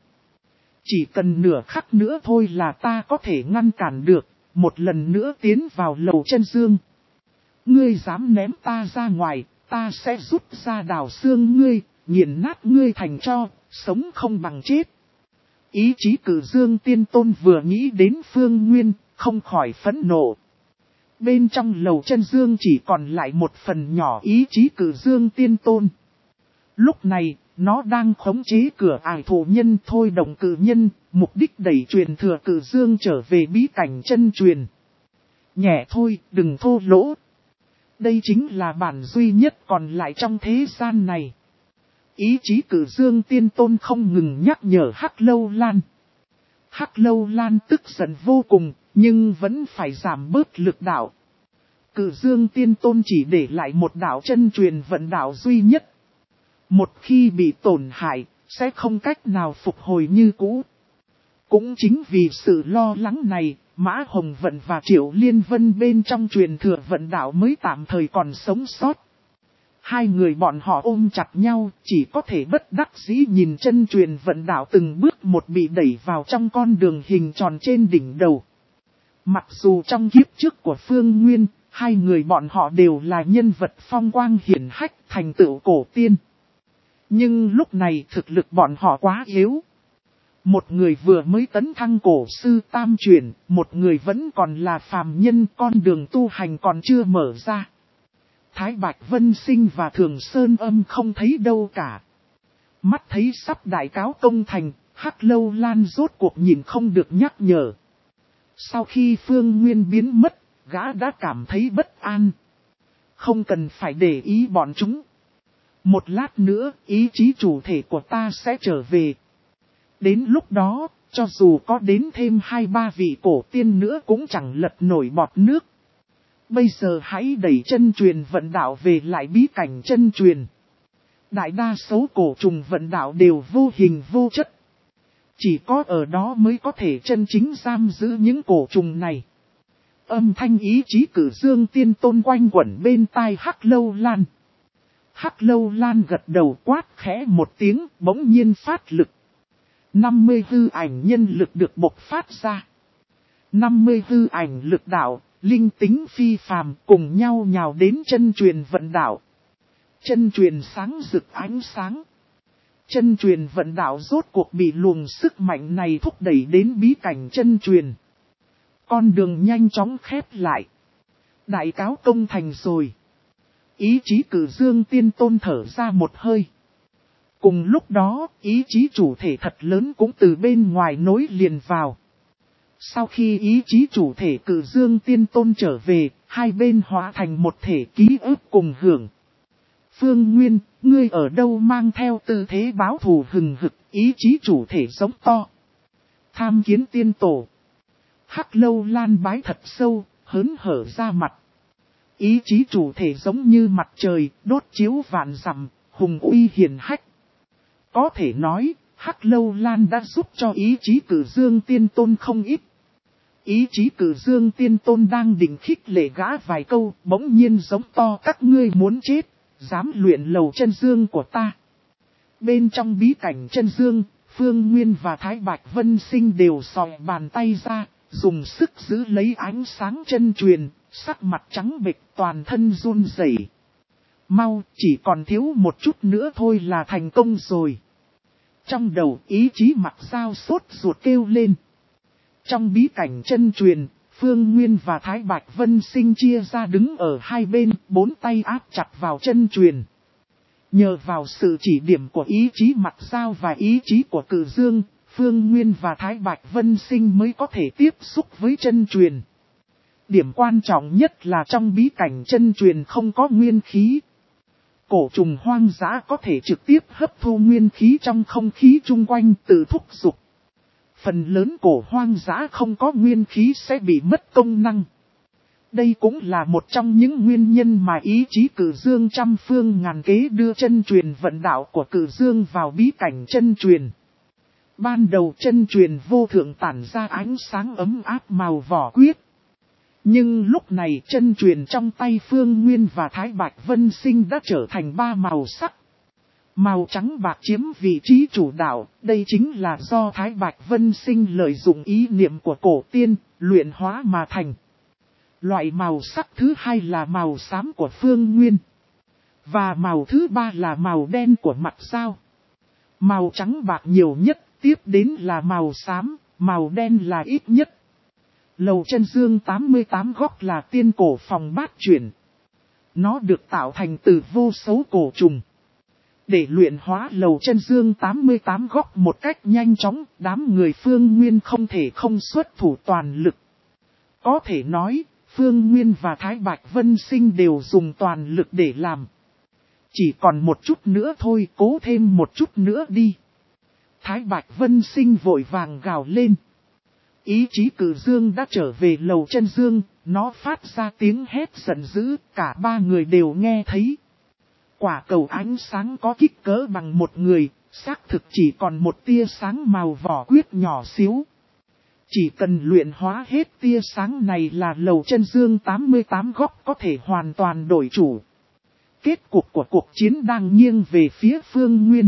Speaker 1: Chỉ cần nửa khắc nữa thôi là ta có thể ngăn cản được, một lần nữa tiến vào Lầu Chân Dương. Ngươi dám ném ta ra ngoài, ta sẽ rút ra đào xương ngươi, nghiền nát ngươi thành tro, sống không bằng chết. Ý chí Cử Dương Tiên Tôn vừa nghĩ đến Phương Nguyên, không khỏi phẫn nộ. Bên trong Lầu Chân Dương chỉ còn lại một phần nhỏ ý chí Cử Dương Tiên Tôn. Lúc này, nó đang khống chế cửa ải thổ nhân thôi động cử nhân, mục đích đẩy truyền thừa cử dương trở về bí cảnh chân truyền. Nhẹ thôi, đừng thô lỗ. Đây chính là bản duy nhất còn lại trong thế gian này. Ý chí cử dương tiên tôn không ngừng nhắc nhở Hắc Lâu Lan. Hắc Lâu Lan tức giận vô cùng, nhưng vẫn phải giảm bớt lực đạo. Cử dương tiên tôn chỉ để lại một đạo chân truyền vận đạo duy nhất. Một khi bị tổn hại, sẽ không cách nào phục hồi như cũ. Cũng chính vì sự lo lắng này, Mã Hồng Vận và Triệu Liên Vân bên trong truyền thừa vận đạo mới tạm thời còn sống sót. Hai người bọn họ ôm chặt nhau, chỉ có thể bất đắc dĩ nhìn chân truyền vận đạo từng bước một bị đẩy vào trong con đường hình tròn trên đỉnh đầu. Mặc dù trong kiếp trước của Phương Nguyên, hai người bọn họ đều là nhân vật phong quang hiển hách thành tựu cổ tiên. Nhưng lúc này thực lực bọn họ quá yếu. Một người vừa mới tấn thăng cổ sư tam truyền, một người vẫn còn là phàm nhân, con đường tu hành còn chưa mở ra. Thái Bạch Vân Sinh và Thường Sơn Âm không thấy đâu cả. Mắt thấy sắp đại cáo công thành, Hắc Lâu Lan rốt cuộc nhìn không được nhắc nhở. Sau khi Phương Nguyên biến mất, gã đã cảm thấy bất an. Không cần phải để ý bọn chúng. Một lát nữa, ý chí chủ thể của ta sẽ trở về. Đến lúc đó, cho dù có đến thêm hai ba vị cổ tiên nữa cũng chẳng lật nổi bọt nước. Bây giờ hãy đẩy chân truyền vận đạo về lại bí cảnh chân truyền. Đại đa số cổ trùng vận đạo đều vô hình vô chất. Chỉ có ở đó mới có thể chân chính giam giữ những cổ trùng này. Âm thanh ý chí cử dương tiên tôn quanh quẩn bên tai Hắc Lâu Lan. Hắc Lâu Lan gật đầu quát khẽ một tiếng, bỗng nhiên phát lực. năm mươi hư ảnh nhân lực được bộc phát ra. năm mươi hư ảnh lực đạo, linh tính phi phàm cùng nhau nhào đến chân truyền vận đạo. Chân truyền sáng rực ánh sáng. Chân truyền vận đạo rốt cuộc bị luồng sức mạnh này thúc đẩy đến bí cảnh chân truyền. Con đường nhanh chóng khép lại. Đại cáo công thành rồi. Ý chí cử dương tiên tôn thở ra một hơi. Cùng lúc đó, ý chí chủ thể thật lớn cũng từ bên ngoài nối liền vào. Sau khi ý chí chủ thể cử dương tiên tôn trở về, hai bên hóa thành một thể ký ức cùng hưởng. Phương Nguyên, ngươi ở đâu mang theo tư thế báo thù hừng hực, ý chí chủ thể giống to. Tham kiến tiên tổ. Hắc Lâu Lan bái thật sâu, hớn hở ra mặt. Ý chí chủ thể giống như mặt trời, đốt chiếu vạn dặm, hùng uy hiền hách. Có thể nói, Hắc Lâu Lan đã giúp cho ý chí cử dương tiên tôn không ít. Ý chí cử dương tiên tôn đang định khích lệ gã vài câu, bỗng nhiên giống to các ngươi muốn chết, dám luyện lầu chân dương của ta. Bên trong bí cảnh chân dương, Phương Nguyên và Thái Bạch Vân Sinh đều sòi bàn tay ra, dùng sức giữ lấy ánh sáng chân truyền, sắc mặt trắng bệch toàn thân run rẩy. Mau, chỉ còn thiếu một chút nữa thôi là thành công rồi. Trong đầu ý chí Mặc Dao sốt ruột kêu lên. Trong bí cảnh chân truyền, Phương Nguyên và Thái Bạch Vân Sinh chia ra đứng ở hai bên, bốn tay áp chặt vào chân truyền. Nhờ vào sự chỉ điểm của ý chí Mặc Dao và ý chí của Cử Dương, Phương Nguyên và Thái Bạch Vân Sinh mới có thể tiếp xúc với chân truyền. Điểm quan trọng nhất là trong bí cảnh chân truyền không có nguyên khí. Cổ trùng hoang dã có thể trực tiếp hấp thu nguyên khí trong không khí chung quanh từ thúc dục. Phần lớn cổ hoang dã không có nguyên khí sẽ bị mất công năng. Đây cũng là một trong những nguyên nhân mà ý chí Cử Dương trăm phương ngàn kế đưa chân truyền vận đạo của Cử Dương vào bí cảnh chân truyền. Ban đầu chân truyền vô thượng tản ra ánh sáng ấm áp màu vỏ quyết. Nhưng lúc này chân truyền trong tay Phương Nguyên và Thái Bạch Vân Sinh đã trở thành ba màu sắc. Màu trắng bạc chiếm vị trí chủ đạo, đây chính là do Thái Bạch Vân Sinh lợi dụng ý niệm của cổ tiên, luyện hóa mà thành. Loại màu sắc thứ hai là màu xám của Phương Nguyên. Và màu thứ ba là màu đen của Mặc Dao. Màu trắng bạc nhiều nhất, tiếp đến là màu xám, màu đen là ít nhất. Lầu chân dương tám mươi tám góc là tiên cổ phòng bát chuyển. Nó được tạo thành từ vô số cổ trùng. Để luyện hóa lầu chân dương tám mươi tám góc một cách nhanh chóng, đám người Phương Nguyên không thể không xuất thủ toàn lực. Có thể nói, Phương Nguyên và Thái Bạch Vân Sinh đều dùng toàn lực để làm. Chỉ còn một chút nữa thôi, cố thêm một chút nữa đi. Thái Bạch Vân Sinh vội vàng gào lên. Ý chí cử dương đã trở về lầu chân dương, nó phát ra tiếng hét giận dữ, cả ba người đều nghe thấy. Quả cầu ánh sáng có kích cỡ bằng một người, xác thực chỉ còn một tia sáng màu vỏ quyết nhỏ xíu. Chỉ cần luyện hóa hết tia sáng này là lầu chân dương tám mươi tám góc có thể hoàn toàn đổi chủ. Kết cục của cuộc chiến đang nghiêng về phía Phương Nguyên.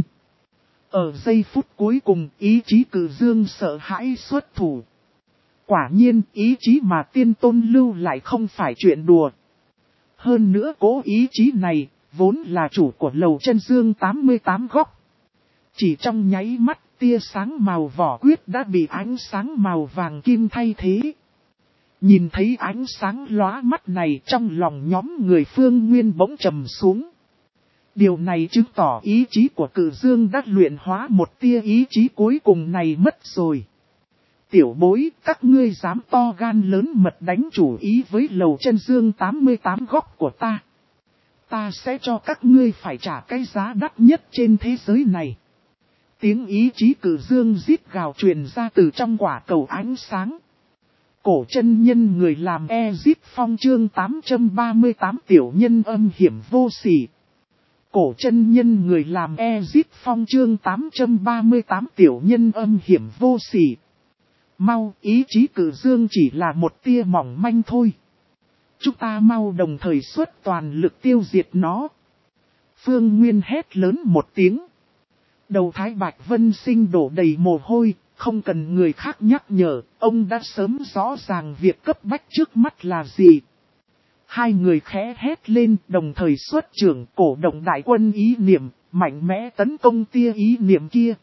Speaker 1: Ở giây phút cuối cùng, ý chí cử dương sợ hãi xuất thủ. Quả nhiên, ý chí mà tiên tôn lưu lại không phải chuyện đùa. Hơn nữa cố ý chí này, vốn là chủ của lầu chân dương tám mươi tám góc. Chỉ trong nháy mắt, tia sáng màu vỏ quyết đã bị ánh sáng màu vàng kim thay thế. Nhìn thấy ánh sáng lóa mắt này trong lòng nhóm người Phương Nguyên bỗng trầm xuống. Điều này chứng tỏ ý chí của cử dương đã luyện hóa một tia ý chí cuối cùng này mất rồi. Tiểu bối, các ngươi dám to gan lớn mật đánh chủ ý với lầu chân dương tám mươi tám góc của ta. Ta sẽ cho các ngươi phải trả cái giá đắt nhất trên thế giới này. Tiếng ý chí cử dương rít gào truyền ra từ trong quả cầu ánh sáng. Cổ chân nhân người làm E-Zip Phong chương tám trăm ba mươi tám tiểu nhân âm hiểm vô sỉ. Cổ chân nhân người làm E-Zip Phong chương tám trăm ba mươi tám tiểu nhân âm hiểm vô sỉ. Mau, ý chí cử dương chỉ là một tia mỏng manh thôi. Chúng ta mau đồng thời xuất toàn lực tiêu diệt nó. Phương Nguyên hét lớn một tiếng. Đầu Thái Bạch Vân Sinh đổ đầy mồ hôi, không cần người khác nhắc nhở, ông đã sớm rõ ràng việc cấp bách trước mắt là gì. Hai người khẽ hét lên đồng thời xuất trưởng cổ động đại quân ý niệm, mạnh mẽ tấn công tia ý niệm kia.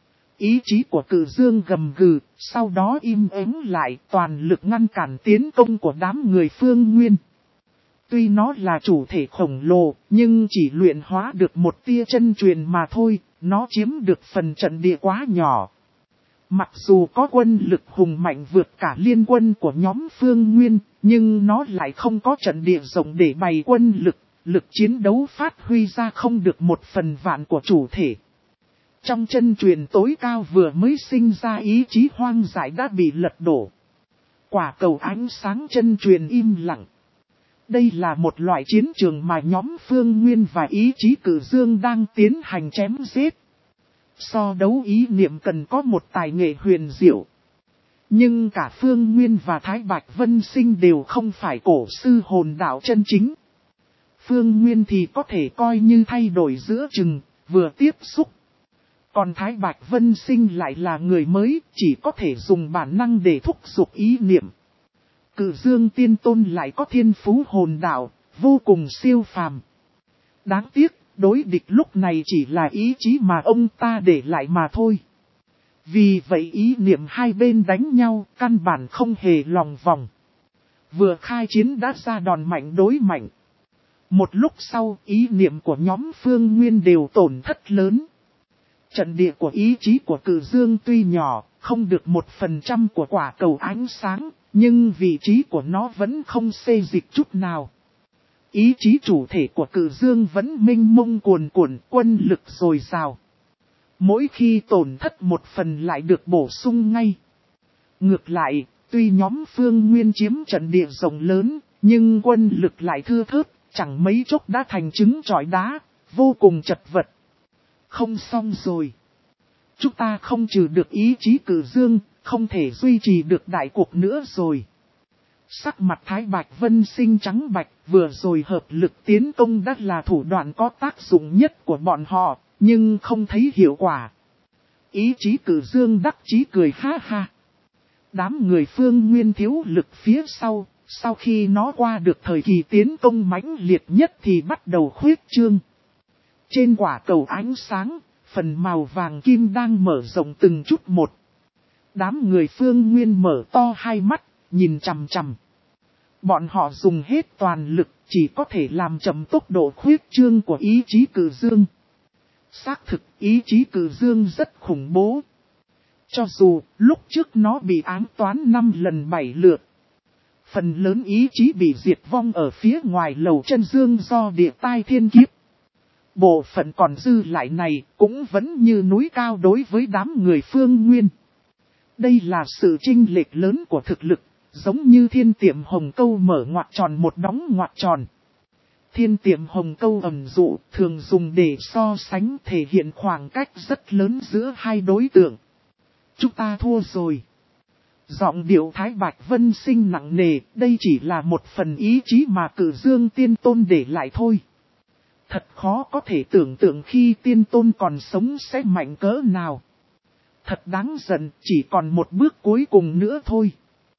Speaker 1: Ý chí của cử dương gầm gừ, sau đó im ắng lại toàn lực ngăn cản tiến công của đám người Phương Nguyên. Tuy nó là chủ thể khổng lồ, nhưng chỉ luyện hóa được một tia chân truyền mà thôi, nó chiếm được phần trận địa quá nhỏ. Mặc dù có quân lực hùng mạnh vượt cả liên quân của nhóm Phương Nguyên, nhưng nó lại không có trận địa rộng để bày quân lực, lực chiến đấu phát huy ra không được một phần vạn của chủ thể. Trong chân truyền tối cao vừa mới sinh ra ý chí hoang dại đã bị lật đổ. Quả cầu ánh sáng chân truyền im lặng. Đây là một loại chiến trường mà nhóm Phương Nguyên và ý chí cử dương đang tiến hành chém giết. So đấu ý niệm cần có một tài nghệ huyền diệu. Nhưng cả Phương Nguyên và Thái Bạch Vân Sinh đều không phải cổ sư hồn đạo chân chính. Phương Nguyên thì có thể coi như thay đổi giữa chừng, vừa tiếp xúc. Còn Thái Bạch Vân Sinh lại là người mới, chỉ có thể dùng bản năng để thúc giục ý niệm. Cử dương tiên tôn lại có thiên phú hồn đạo, vô cùng siêu phàm. Đáng tiếc, đối địch lúc này chỉ là ý chí mà ông ta để lại mà thôi. Vì vậy ý niệm hai bên đánh nhau, căn bản không hề lòng vòng. Vừa khai chiến đã ra đòn mạnh đối mạnh. Một lúc sau, ý niệm của nhóm Phương Nguyên đều tổn thất lớn. Trận địa của ý chí của cử dương tuy nhỏ, không được một phần trăm của quả cầu ánh sáng, nhưng vị trí của nó vẫn không xê dịch chút nào. Ý chí chủ thể của cử dương vẫn minh mông cuồn cuộn, quân lực dồi dào. Mỗi khi tổn thất một phần lại được bổ sung ngay. Ngược lại, tuy nhóm Phương Nguyên chiếm trận địa rộng lớn, nhưng quân lực lại thưa thớt, chẳng mấy chốc đã thành trứng trọi đá, vô cùng chật vật. Không xong rồi. Chúng ta không trừ được ý chí cử dương, không thể duy trì được đại cuộc nữa rồi. Sắc mặt Thái Bạch Vân Sinh trắng bạch, vừa rồi hợp lực tiến công đã là thủ đoạn có tác dụng nhất của bọn họ, nhưng không thấy hiệu quả. Ý chí cử dương đắc chí cười ha ha. Đám người Phương Nguyên thiếu lực phía sau, sau khi nó qua được thời kỳ tiến công mãnh liệt nhất thì bắt đầu khuyết trương. Trên quả cầu ánh sáng, phần màu vàng kim đang mở rộng từng chút một. Đám người Phương Nguyên mở to hai mắt, nhìn chằm chằm. Bọn họ dùng hết toàn lực, chỉ có thể làm chậm tốc độ khuyết trương của ý chí cử dương. Xác thực, ý chí cử dương rất khủng bố. Cho dù, lúc trước nó bị ám toán năm lần bảy lượt. Phần lớn ý chí bị diệt vong ở phía ngoài lầu chân dương do địa tai thiên kiếp. Bộ phận còn dư lại này cũng vẫn như núi cao đối với đám người Phương Nguyên. Đây là sự chênh lệch lớn của thực lực, giống như thiên tiệm hồng câu mở ngoặc tròn một đóng ngoặc tròn. Thiên tiệm hồng câu ẩn dụ thường dùng để so sánh thể hiện khoảng cách rất lớn giữa hai đối tượng. Chúng ta thua rồi. Giọng điệu Thái Bạch Vân Sinh nặng nề, đây chỉ là một phần ý chí mà Cử Dương Tiên Tôn để lại thôi. Thật khó có thể tưởng tượng khi Tiên Tôn còn sống sẽ mạnh cỡ nào. Thật đáng giận, chỉ còn một bước cuối cùng nữa thôi.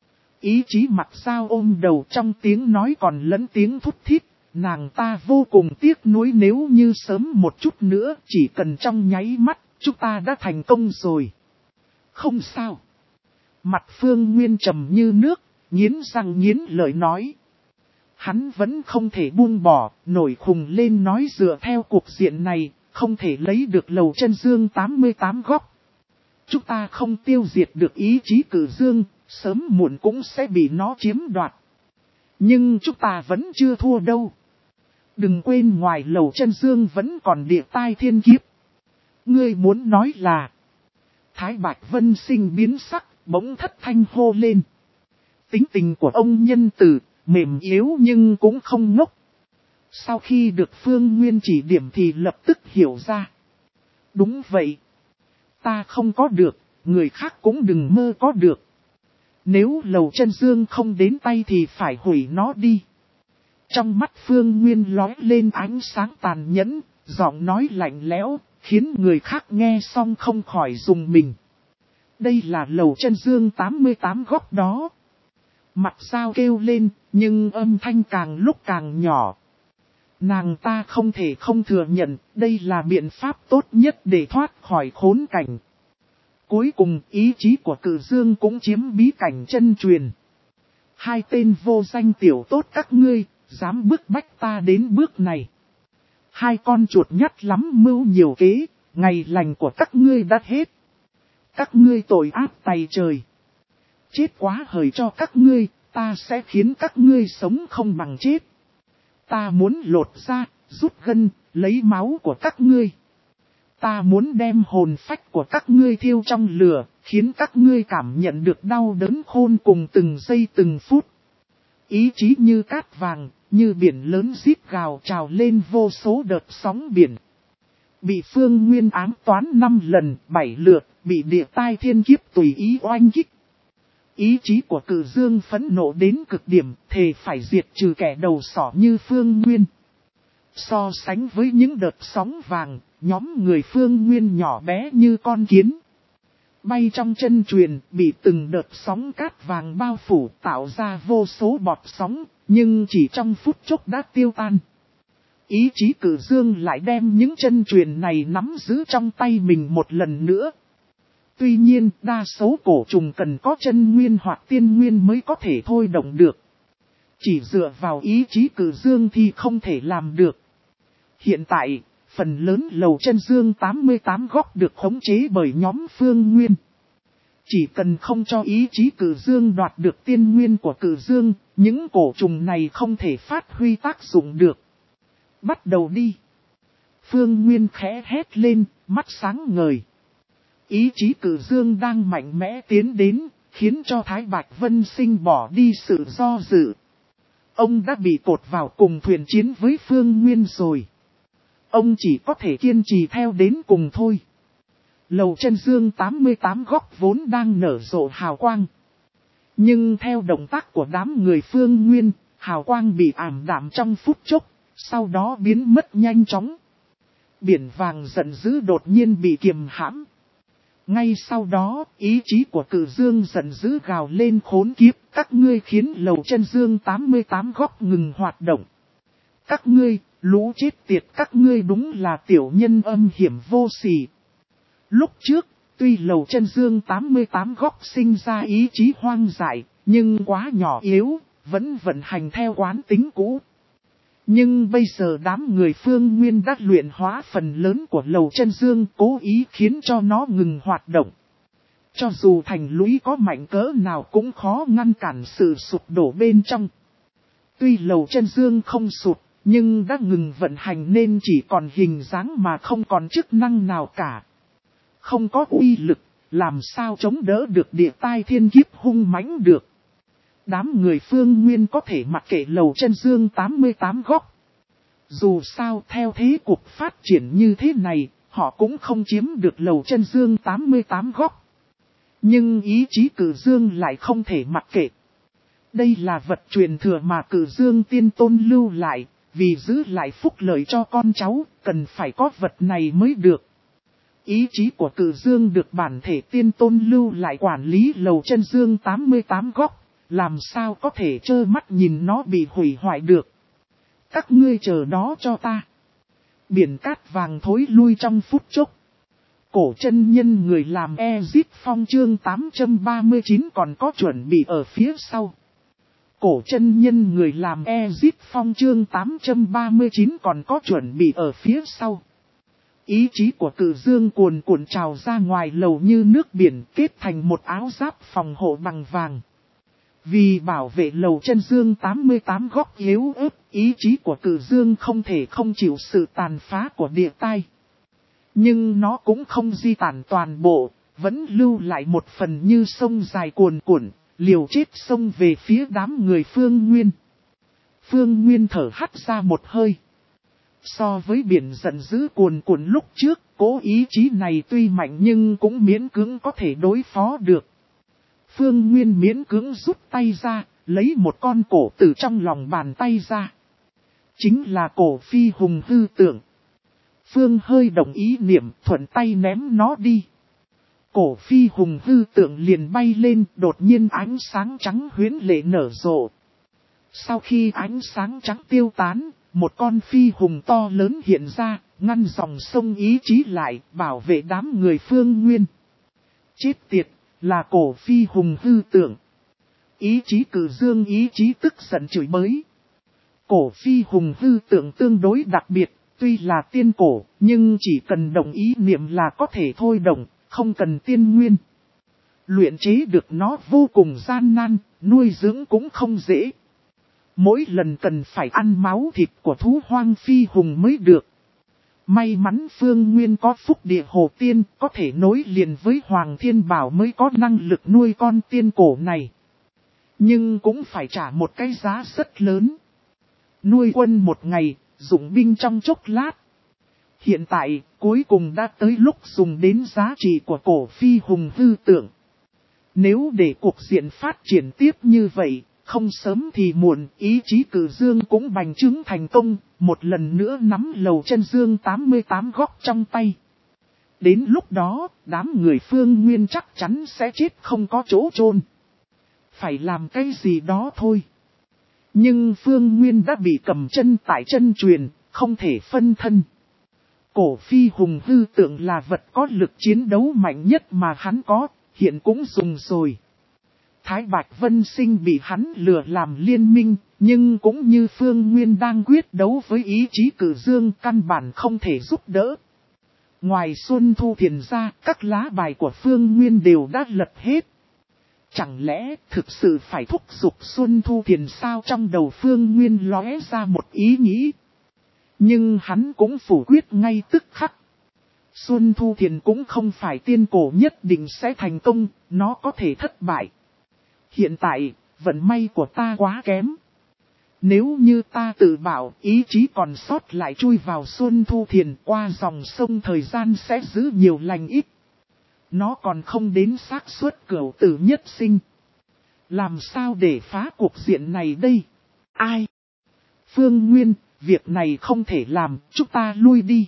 Speaker 1: Ý chí mặt sao ôm đầu trong tiếng nói còn lẫn tiếng thút thít. Nàng ta vô cùng tiếc nuối nếu như sớm một chút nữa, chỉ cần trong nháy mắt, chúng ta đã thành công rồi. Không sao. Mặt Phương Nguyên trầm như nước, nghiến răng nghiến lợi nói. Hắn vẫn không thể buông bỏ, nổi khùng lên nói dựa theo cuộc diện này, không thể lấy được lầu chân dương tám mươi tám góc. Chúng ta không tiêu diệt được ý chí cử dương, sớm muộn cũng sẽ bị nó chiếm đoạt. Nhưng chúng ta vẫn chưa thua đâu. Đừng quên ngoài lầu chân dương vẫn còn địa tai thiên kiếp. Ngươi muốn nói là... Thái Bạch Vân Sinh biến sắc, bỗng thất thanh hô lên. Tính tình của ông nhân từ, mềm yếu nhưng cũng không ngốc. Sau khi được Phương Nguyên chỉ điểm thì lập tức hiểu ra. Đúng vậy. Ta không có được, người khác cũng đừng mơ có được. Nếu lầu chân dương không đến tay thì phải hủy nó đi. Trong mắt Phương Nguyên lóe lên ánh sáng tàn nhẫn, giọng nói lạnh lẽo, khiến người khác nghe xong không khỏi rùng mình. Đây là lầu chân dương tám mươi tám góc đó. Mặt sao kêu lên, nhưng âm thanh càng lúc càng nhỏ. Nàng ta không thể không thừa nhận, đây là biện pháp tốt nhất để thoát khỏi khốn cảnh. Cuối cùng, ý chí của Cử Dương cũng chiếm bí cảnh chân truyền. Hai tên vô danh tiểu tốt các ngươi, dám bức bách ta đến bước này. Hai con chuột nhắt lắm mưu nhiều kế, ngày lành của các ngươi đã hết. Các ngươi tội ác tày trời. Chết quá hời cho các ngươi, ta sẽ khiến các ngươi sống không bằng chết. Ta muốn lột ra, rút gân, lấy máu của các ngươi. Ta muốn đem hồn phách của các ngươi thiêu trong lửa, khiến các ngươi cảm nhận được đau đớn khôn cùng từng giây từng phút. Ý chí như cát vàng, như biển lớn rít gào trào lên vô số đợt sóng biển. Bị Phương Nguyên ám toán năm lần, bảy lượt, bị địa tai thiên kiếp tùy ý oanh kích. Ý chí của Cử Dương phẫn nộ đến cực điểm, thề phải diệt trừ kẻ đầu sỏ như Phương Nguyên. So sánh với những đợt sóng vàng, nhóm người Phương Nguyên nhỏ bé như con kiến. Bay trong chân truyền, bị từng đợt sóng cát vàng bao phủ tạo ra vô số bọt sóng, nhưng chỉ trong phút chốc đã tiêu tan. Ý chí Cử Dương lại đem những chân truyền này nắm giữ trong tay mình một lần nữa. Tuy nhiên, đa số cổ trùng cần có chân nguyên hoặc tiên nguyên mới có thể thôi động được. Chỉ dựa vào ý chí Cử Dương thì không thể làm được. Hiện tại, phần lớn lầu chân dương tám mươi tám góc được khống chế bởi nhóm Phương Nguyên. Chỉ cần không cho ý chí Cử Dương đoạt được tiên nguyên của Cử Dương, những cổ trùng này không thể phát huy tác dụng được. Bắt đầu đi. Phương Nguyên khẽ hét lên, mắt sáng ngời. Ý chí Cử Dương đang mạnh mẽ tiến đến, khiến cho Thái Bạch Vân Sinh bỏ đi sự do dự. Ông đã bị cột vào cùng thuyền chiến với Phương Nguyên rồi. Ông chỉ có thể kiên trì theo đến cùng thôi. Lầu chân dương tám mươi tám góc vốn đang nở rộ hào quang. Nhưng theo động tác của đám người Phương Nguyên, hào quang bị ảm đạm trong phút chốc, sau đó biến mất nhanh chóng. Biển vàng giận dữ đột nhiên bị kiềm hãm. Ngay sau đó, ý chí của Cử Dương giận dữ gào lên khốn kiếp, các ngươi khiến lầu chân dương tám mươi tám góc ngừng hoạt động. Các ngươi, lũ chết tiệt các ngươi đúng là tiểu nhân âm hiểm vô sỉ. Lúc trước, tuy lầu chân dương tám mươi tám góc sinh ra ý chí hoang dại, nhưng quá nhỏ yếu, vẫn vận hành theo quán tính cũ. Nhưng bây giờ đám người Phương Nguyên đã luyện hóa phần lớn của Lầu Chân Dương, cố ý khiến cho nó ngừng hoạt động. Cho dù thành lũy có mạnh cỡ nào cũng khó ngăn cản sự sụp đổ bên trong. Tuy Lầu Chân Dương không sụp, nhưng đã ngừng vận hành nên chỉ còn hình dáng mà không còn chức năng nào cả. Không có uy lực, làm sao chống đỡ được địa tai thiên kiếp hung mãnh được. Đám người Phương Nguyên có thể mặc kệ Lầu Chân Dương tám mươi tám góc. Dù sao theo thế cuộc phát triển như thế này, họ cũng không chiếm được Lầu Chân Dương tám mươi tám góc. Nhưng ý chí Cử Dương lại không thể mặc kệ. Đây là vật truyền thừa mà Cử Dương Tiên Tôn lưu lại, vì giữ lại phúc lợi cho con cháu, cần phải có vật này mới được. Ý chí của Cử Dương được bản thể Tiên Tôn lưu lại quản lý Lầu Chân Dương tám mươi tám góc, làm sao có thể trơ mắt nhìn nó bị hủy hoại được. Các ngươi chờ đó cho ta. Biển cát vàng thối lui trong phút chốc. Cổ chân nhân người làm Ezip Phong chương tám trăm ba mươi chín còn có chuẩn bị ở phía sau. Cổ chân nhân người làm Ezip Phong chương tám trăm ba mươi chín còn có chuẩn bị ở phía sau. Ý chí của Cử Dương cuồn cuộn trào ra ngoài lầu như nước biển, kết thành một áo giáp phòng hộ bằng vàng. Vì bảo vệ Lầu Chân Dương tám mươi tám góc yếu ớt, ý chí của Cử Dương không thể không chịu sự tàn phá của địa tai. Nhưng nó cũng không di tản toàn bộ, vẫn lưu lại một phần như sông dài cuồn cuộn, liều chết sông về phía đám người Phương Nguyên. Phương Nguyên thở hắt ra một hơi. So với biển giận dữ cuồn cuộn lúc trước, cố ý chí này tuy mạnh nhưng cũng miễn cưỡng có thể đối phó được. Phương Nguyên miễn cưỡng rút tay ra, lấy một con cổ từ trong lòng bàn tay ra. Chính là cổ phi hùng hư tượng. Phương hơi đồng ý niệm, thuận tay ném nó đi. Cổ phi hùng hư tượng liền bay lên, đột nhiên ánh sáng trắng huyễn lệ nở rộ. Sau khi ánh sáng trắng tiêu tán, một con phi hùng to lớn hiện ra, ngăn dòng sông ý chí lại, bảo vệ đám người Phương Nguyên. Chết tiệt, là cổ phi hùng hư tượng. Ý chí Cử Dương ý chí tức giận chửi bới. Cổ phi hùng hư tượng tương đối đặc biệt, tuy là tiên cổ, nhưng chỉ cần đồng ý niệm là có thể thôi động, không cần tiên nguyên. Luyện chế được nó vô cùng gian nan, nuôi dưỡng cũng không dễ. Mỗi lần cần phải ăn máu thịt của thú hoang phi hùng mới được. May mắn Phương Nguyên có phúc địa hồ tiên, có thể nối liền với Hoàng Thiên Bảo mới có năng lực nuôi con tiên cổ này. Nhưng cũng phải trả một cái giá rất lớn. Nuôi quân một ngày, dụng binh trong chốc lát. Hiện tại, cuối cùng đã tới lúc dùng đến giá trị của cổ phi hùng hư tượng. Nếu để cuộc diện phát triển tiếp như vậy, không sớm thì muộn, ý chí Cử Dương cũng bành trướng thành công, một lần nữa nắm Lầu Chân Dương tám mươi tám góc trong tay. Đến lúc đó, đám người Phương Nguyên chắc chắn sẽ chết không có chỗ chôn. Phải làm cái gì đó thôi. Nhưng Phương Nguyên đã bị cầm chân tại chân truyền, không thể phân thân. Cổ phi hùng hư tượng là vật có lực chiến đấu mạnh nhất mà hắn có, hiện cũng dùng rồi. Thái Bạch Vân Sinh bị hắn lừa làm liên minh, nhưng cũng như Phương Nguyên đang quyết đấu với ý chí Cử Dương căn bản không thể giúp đỡ. Ngoài Xuân Thu Thiền ra, các lá bài của Phương Nguyên đều đã lật hết. Chẳng lẽ thực sự phải thúc giục Xuân Thu Thiền sao? Trong đầu Phương Nguyên lóe ra một ý nghĩ. Nhưng hắn cũng phủ quyết ngay tức khắc. Xuân Thu Thiền cũng không phải tiên cổ nhất định sẽ thành công, nó có thể thất bại. Hiện tại, vận may của ta quá kém. Nếu như ta tự bảo ý chí còn sót lại chui vào Xuân Thu Thiền, qua dòng sông thời gian sẽ giữ nhiều lành ít. Nó còn không đến xác suất cửu tử nhất sinh. Làm sao để phá cuộc diện này đây? Ai? Phương Nguyên, việc này không thể làm, chúng ta lui đi.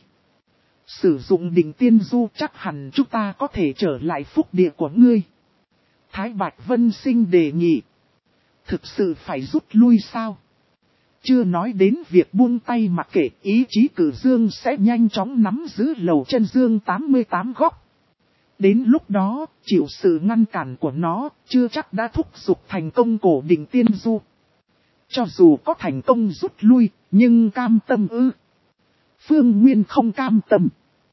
Speaker 1: Sử dụng đỉnh tiên du chắc hẳn chúng ta có thể trở lại phúc địa của ngươi. Thái Bạch Vân Sinh đề nghị. Thực sự phải rút lui sao? Chưa nói đến việc buông tay mặc kệ, ý chí Cử Dương sẽ nhanh chóng nắm giữ Lầu Chân Dương tám mươi tám góc. Đến lúc đó, chịu sự ngăn cản của nó, chưa chắc đã thúc giục thành công cổ đỉnh tiên du. Cho dù có thành công rút lui, nhưng cam tâm ư? Phương Nguyên không cam tâm.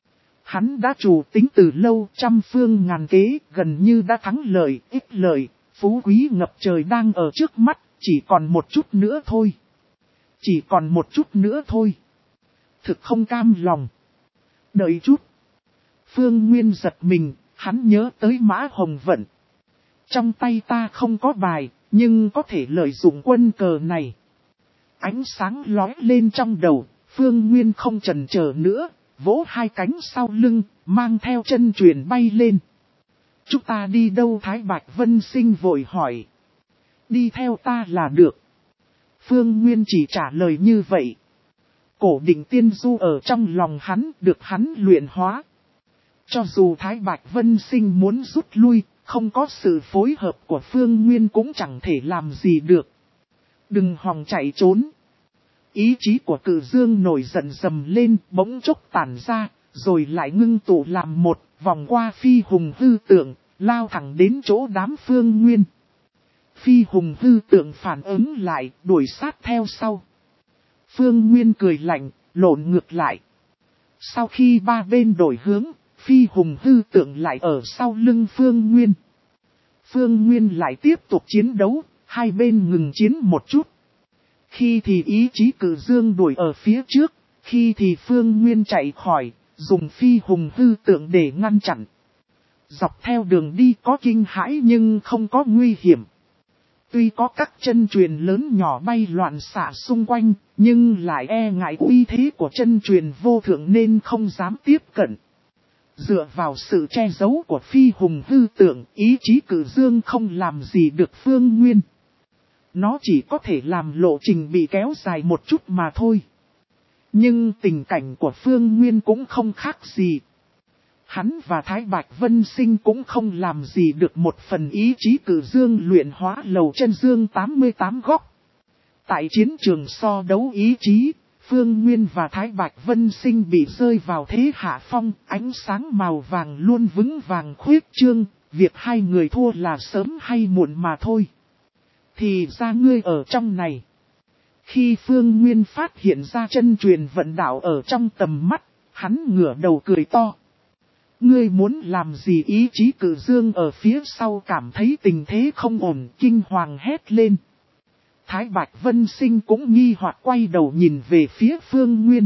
Speaker 1: Hắn đã chủ tính từ lâu, trăm phương ngàn kế, gần như đã thắng lợi, ích lợi, phú quý ngập trời đang ở trước mắt, chỉ còn một chút nữa thôi. Chỉ còn một chút nữa thôi. Thực không cam lòng. Đợi chút. Phương Nguyên giật mình, hắn nhớ tới Mã Hồng Vận. Trong tay ta không có bài, nhưng có thể lợi dụng quân cờ này. Ánh sáng lóe lên trong đầu, Phương Nguyên không chần chờ nữa, vỗ hai cánh sau lưng, mang theo chân truyền bay lên. Chúng ta đi đâu? Thái Bạch Vân Sinh vội hỏi. Đi theo ta là được. Phương Nguyên chỉ trả lời như vậy. Cổ định tiên du ở trong lòng hắn, được hắn luyện hóa. Cho dù Thái Bạch Vân Sinh muốn rút lui, không có sự phối hợp của Phương Nguyên cũng chẳng thể làm gì được. Đừng hòng chạy trốn. Ý chí của Cự Dương nổi giận dầm lên, bỗng chốc tản ra, rồi lại ngưng tụ làm một, vòng qua Phi Hùng hư tượng, lao thẳng đến chỗ đám Phương Nguyên. Phi Hùng hư tượng phản ứng lại, đuổi sát theo sau. Phương Nguyên cười lạnh, lộn ngược lại. Sau khi ba bên đổi hướng, Phi Hùng hư tượng lại ở sau lưng Phương Nguyên. Phương Nguyên lại tiếp tục chiến đấu, hai bên ngừng chiến một chút. Khi thì ý chí Cự Dương đuổi ở phía trước, khi thì Phương Nguyên chạy khỏi, dùng Phi Hùng hư tượng để ngăn chặn. Dọc theo đường đi có kinh hãi nhưng không có nguy hiểm. Tuy có các chân truyền lớn nhỏ bay loạn xạ xung quanh, nhưng lại e ngại uy thế của chân truyền vô thượng nên không dám tiếp cận. Dựa vào sự che giấu của Phi Hùng hư tượng, ý chí Cự Dương không làm gì được Phương Nguyên. Nó chỉ có thể làm lộ trình bị kéo dài một chút mà thôi. Nhưng tình cảnh của Phương Nguyên cũng không khác gì. Hắn và Thái Bạch Vân Sinh cũng không làm gì được một phần ý chí Cự Dương luyện hóa lầu chân dương tám mươi tám góc. Tại chiến trường so đấu ý chí, Phương Nguyên và Thái Bạch Vân Sinh bị rơi vào thế hạ phong, ánh sáng màu vàng luôn vững vàng khuyết trương, việc hai người thua là sớm hay muộn mà thôi. Thì ra ngươi ở trong này. Khi Phương Nguyên phát hiện ra chân truyền vận đạo ở trong tầm mắt, hắn ngửa đầu cười to. Ngươi muốn làm gì? Ý chí Cự Dương ở phía sau cảm thấy tình thế không ổn, kinh hoàng hét lên. Thái Bạch Vân Sinh cũng nghi hoặc quay đầu nhìn về phía Phương Nguyên.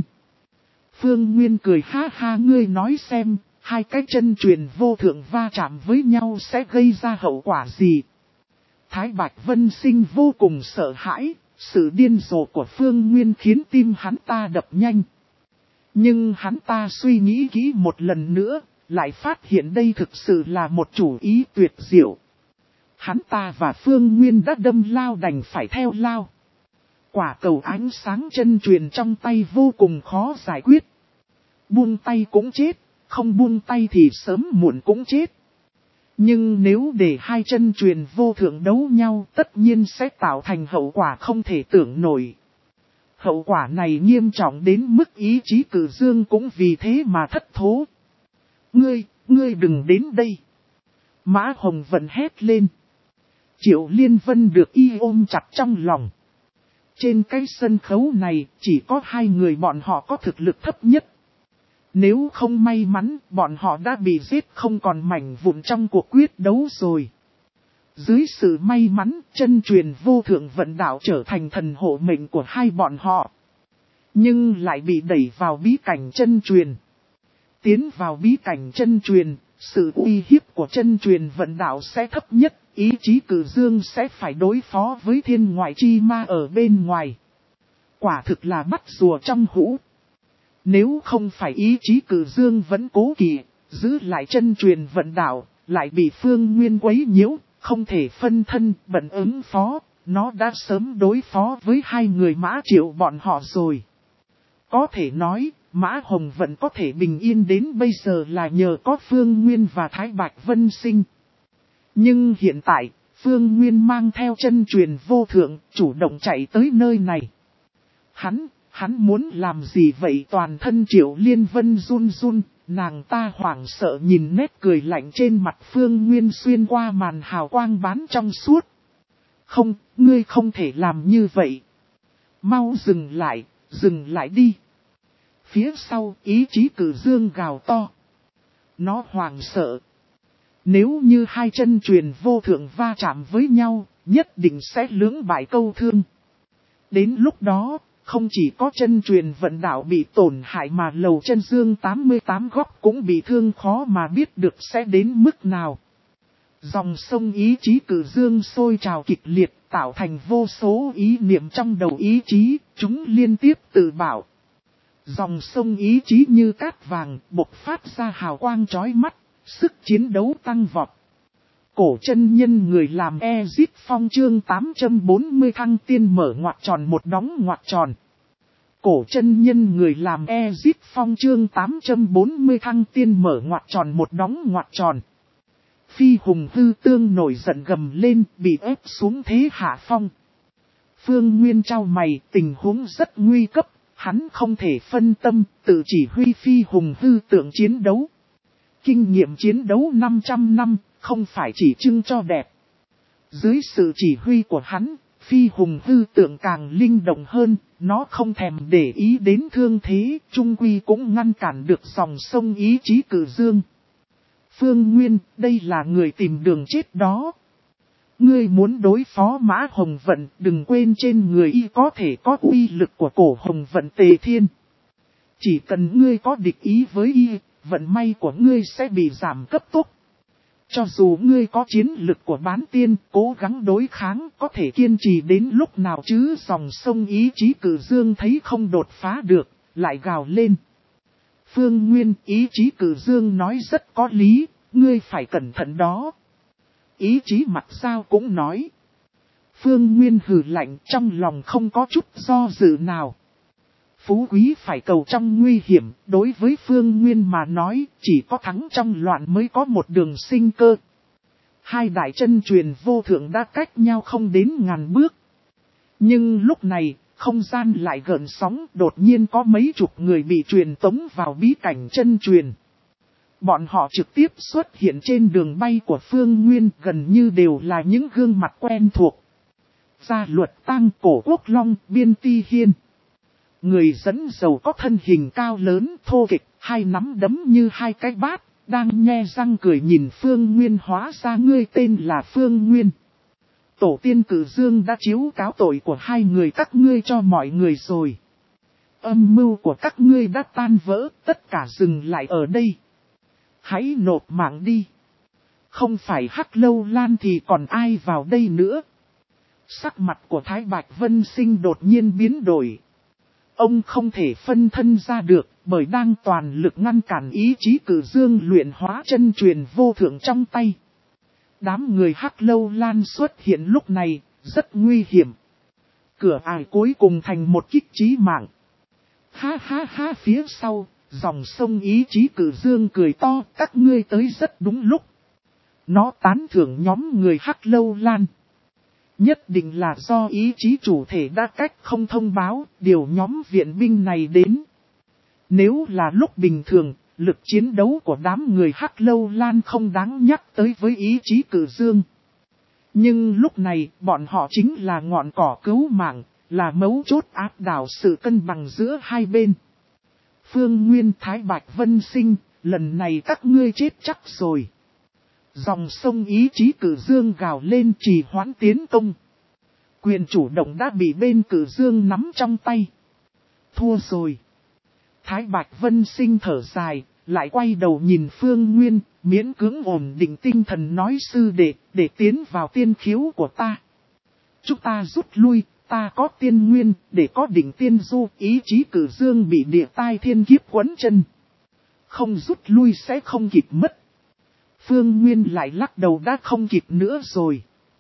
Speaker 1: Phương Nguyên cười ha ha, ngươi nói xem, hai cái chân truyền vô thượng va chạm với nhau sẽ gây ra hậu quả gì? Thái Bạch Vân Sinh vô cùng sợ hãi, sự điên rồ của Phương Nguyên khiến tim hắn ta đập nhanh. Nhưng hắn ta suy nghĩ kỹ một lần nữa, lại phát hiện đây thực sự là một chủ ý tuyệt diệu. Hắn ta và Phương Nguyên đã đâm lao đành phải theo lao. Quả cầu ánh sáng chân truyền trong tay vô cùng khó giải quyết. Buông tay cũng chết, không buông tay thì sớm muộn cũng chết. Nhưng nếu để hai chân truyền vô thượng đấu nhau, tất nhiên sẽ tạo thành hậu quả không thể tưởng nổi. Hậu quả này nghiêm trọng đến mức ý chí Cự Dương cũng vì thế mà thất thố. Ngươi, ngươi đừng đến đây. Mã Hồng Vận hét lên. Triệu Liên Vân được y ôm chặt trong lòng. Trên cái sân khấu này, chỉ có hai người bọn họ có thực lực thấp nhất. Nếu không may mắn, bọn họ đã bị giết không còn mảnh vụn trong cuộc quyết đấu rồi. Dưới sự may mắn, chân truyền vô thượng vận đạo trở thành thần hộ mệnh của hai bọn họ. Nhưng lại bị đẩy vào bí cảnh chân truyền. Tiến vào bí cảnh chân truyền, sự uy hiếp của chân truyền vận đạo sẽ thấp nhất, ý chí Cự Dương sẽ phải đối phó với thiên ngoại chi ma ở bên ngoài. Quả thực là bắt rùa trong hũ. Nếu không phải ý chí Cự Dương vẫn cố kỵ, giữ lại chân truyền vận đạo, lại bị Phương Nguyên quấy nhiễu, không thể phân thân bận ứng phó, nó đã sớm đối phó với hai người Mã Triệu bọn họ rồi. Có thể nói, Mã Hồng vẫn có thể bình yên đến bây giờ là nhờ có Phương Nguyên và Thái Bạch Vân Sinh. Nhưng hiện tại, Phương Nguyên mang theo chân truyền vô thượng, chủ động chạy tới nơi này. Hắn, hắn muốn làm gì vậy? Toàn thân Triệu Liên Vân run run, nàng ta hoảng sợ nhìn nét cười lạnh trên mặt Phương Nguyên xuyên qua màn hào quang bán trong suốt. Không, ngươi không thể làm như vậy, Mau dừng lại, dừng lại đi. Phía sau ý chí cử dương gào to. Nó hoảng sợ. Nếu như hai chân truyền vô thượng va chạm với nhau, nhất định sẽ lưỡng bại câu thương. Đến lúc đó, không chỉ có chân truyền vận đạo bị tổn hại mà lầu chân dương tám mươi tám góc cũng bị thương khó mà biết được sẽ đến mức nào. Dòng sông ý chí cử dương sôi trào kịch liệt tạo thành vô số ý niệm trong đầu ý chí, chúng liên tiếp tự bảo. Dòng sông ý chí như cát vàng bộc phát ra hào quang chói mắt, sức chiến đấu tăng vọt. Cổ chân nhân người làm Ezit Phong chương tám trăm bốn mươi thăng tiên mở ngoặc tròn một đóng ngoặc tròn. Cổ chân nhân người làm Ezit Phong chương tám trăm bốn mươi thăng tiên mở ngoặc tròn một đóng ngoặc tròn. Phi hùng hư tương nổi giận gầm lên bị ép xuống thế hạ phong. Phương Nguyên trao mày, tình huống rất nguy cấp, hắn không thể phân tâm, tự chỉ huy phi hùng hư tượng chiến đấu. Kinh nghiệm chiến đấu năm trăm năm, không phải chỉ trưng cho đẹp. Dưới sự chỉ huy của hắn, phi hùng hư tượng càng linh động hơn, nó không thèm để ý đến thương thế, trung quy cũng ngăn cản được dòng sông ý chí cử dương. Phương Nguyên, đây là người tìm đường chết đó. Ngươi muốn đối phó Mã Hồng Vận, đừng quên trên người y có thể có uy lực của cổ Hồng Vận Tề Thiên. Chỉ cần ngươi có địch ý với y, vận may của ngươi sẽ bị giảm cấp tốc. Cho dù ngươi có chiến lực của bán tiên, cố gắng đối kháng, có thể kiên trì đến lúc nào chứ. Dòng sông ý chí cử dương thấy không đột phá được, lại gào lên. Phương Nguyên, ý chí cử dương nói rất có lý, ngươi phải cẩn thận đó. Ý chí mặt sao cũng nói. Phương Nguyên hừ lạnh, trong lòng không có chút do dự nào. Phú quý phải cầu trong nguy hiểm, đối với Phương Nguyên mà nói, chỉ có thắng trong loạn mới có một đường sinh cơ. Hai đại chân truyền vô thượng đã cách nhau không đến ngàn bước. Nhưng lúc này, không gian lại gợn sóng, đột nhiên có mấy chục người bị truyền tống vào bí cảnh chân truyền. Bọn họ trực tiếp xuất hiện trên đường bay của Phương Nguyên, gần như đều là những gương mặt quen thuộc. Gia Luật Tăng, Cổ Quốc Long, Biên Ti Hiên. Người dẫn dầu có thân hình cao lớn, thô kịch, hai nắm đấm như hai cái bát, đang nhe răng cười nhìn Phương Nguyên. Hóa ra ngươi tên là Phương Nguyên. Tổ tiên Cử Dương đã chiếu cáo tội của hai người các ngươi cho mọi người rồi. Âm mưu của các ngươi đã tan vỡ, tất cả dừng lại ở đây. Hãy nộp mạng đi. Không phải Hắc Lâu Lan thì còn ai vào đây nữa. Sắc mặt của Thái Bạch Vân Sinh đột nhiên biến đổi. Ông không thể phân thân ra được, bởi đang toàn lực ngăn cản ý chí Cử Dương luyện hóa chân truyền vô thượng trong tay. Đám người Hắc Lâu Lan xuất hiện lúc này, rất nguy hiểm. Cửa ải cuối cùng thành một kích chí mạng. Ha ha ha, phía sau, dòng sông ý chí Cử Dương cười to, các ngươi tới rất đúng lúc. Nó tán thưởng nhóm người Hắc Lâu Lan. Nhất định là do ý chí chủ thể đã cách không thông báo, điều nhóm viện binh này đến. Nếu là lúc bình thường, lực chiến đấu của đám người Hắc Lâu Lan không đáng nhắc tới với ý chí Cử Dương. Nhưng lúc này, bọn họ chính là ngọn cỏ cứu mạng, là mấu chốt áp đảo sự cân bằng giữa hai bên. Phương Nguyên, Thái Bạch Vân Sinh, lần này các ngươi chết chắc rồi. Dòng sông ý chí Cử Dương gào lên trì hoãn tiến công. Quyền chủ động đã bị bên Cử Dương nắm trong tay. Thua rồi. Thái Bạch Vân Sinh thở dài, lại quay đầu nhìn Phương Nguyên, miễn cưỡng ổn định tinh thần nói sư đệ, để tiến vào tiên khiếu của ta. Chúng ta rút lui, ta có tiên nguyên, để có đỉnh tiên du, ý chí Cử Dương bị địa tai thiên kiếp quấn chân. Không rút lui sẽ không kịp mất. Phương Nguyên lại lắc đầu đã không kịp nữa rồi.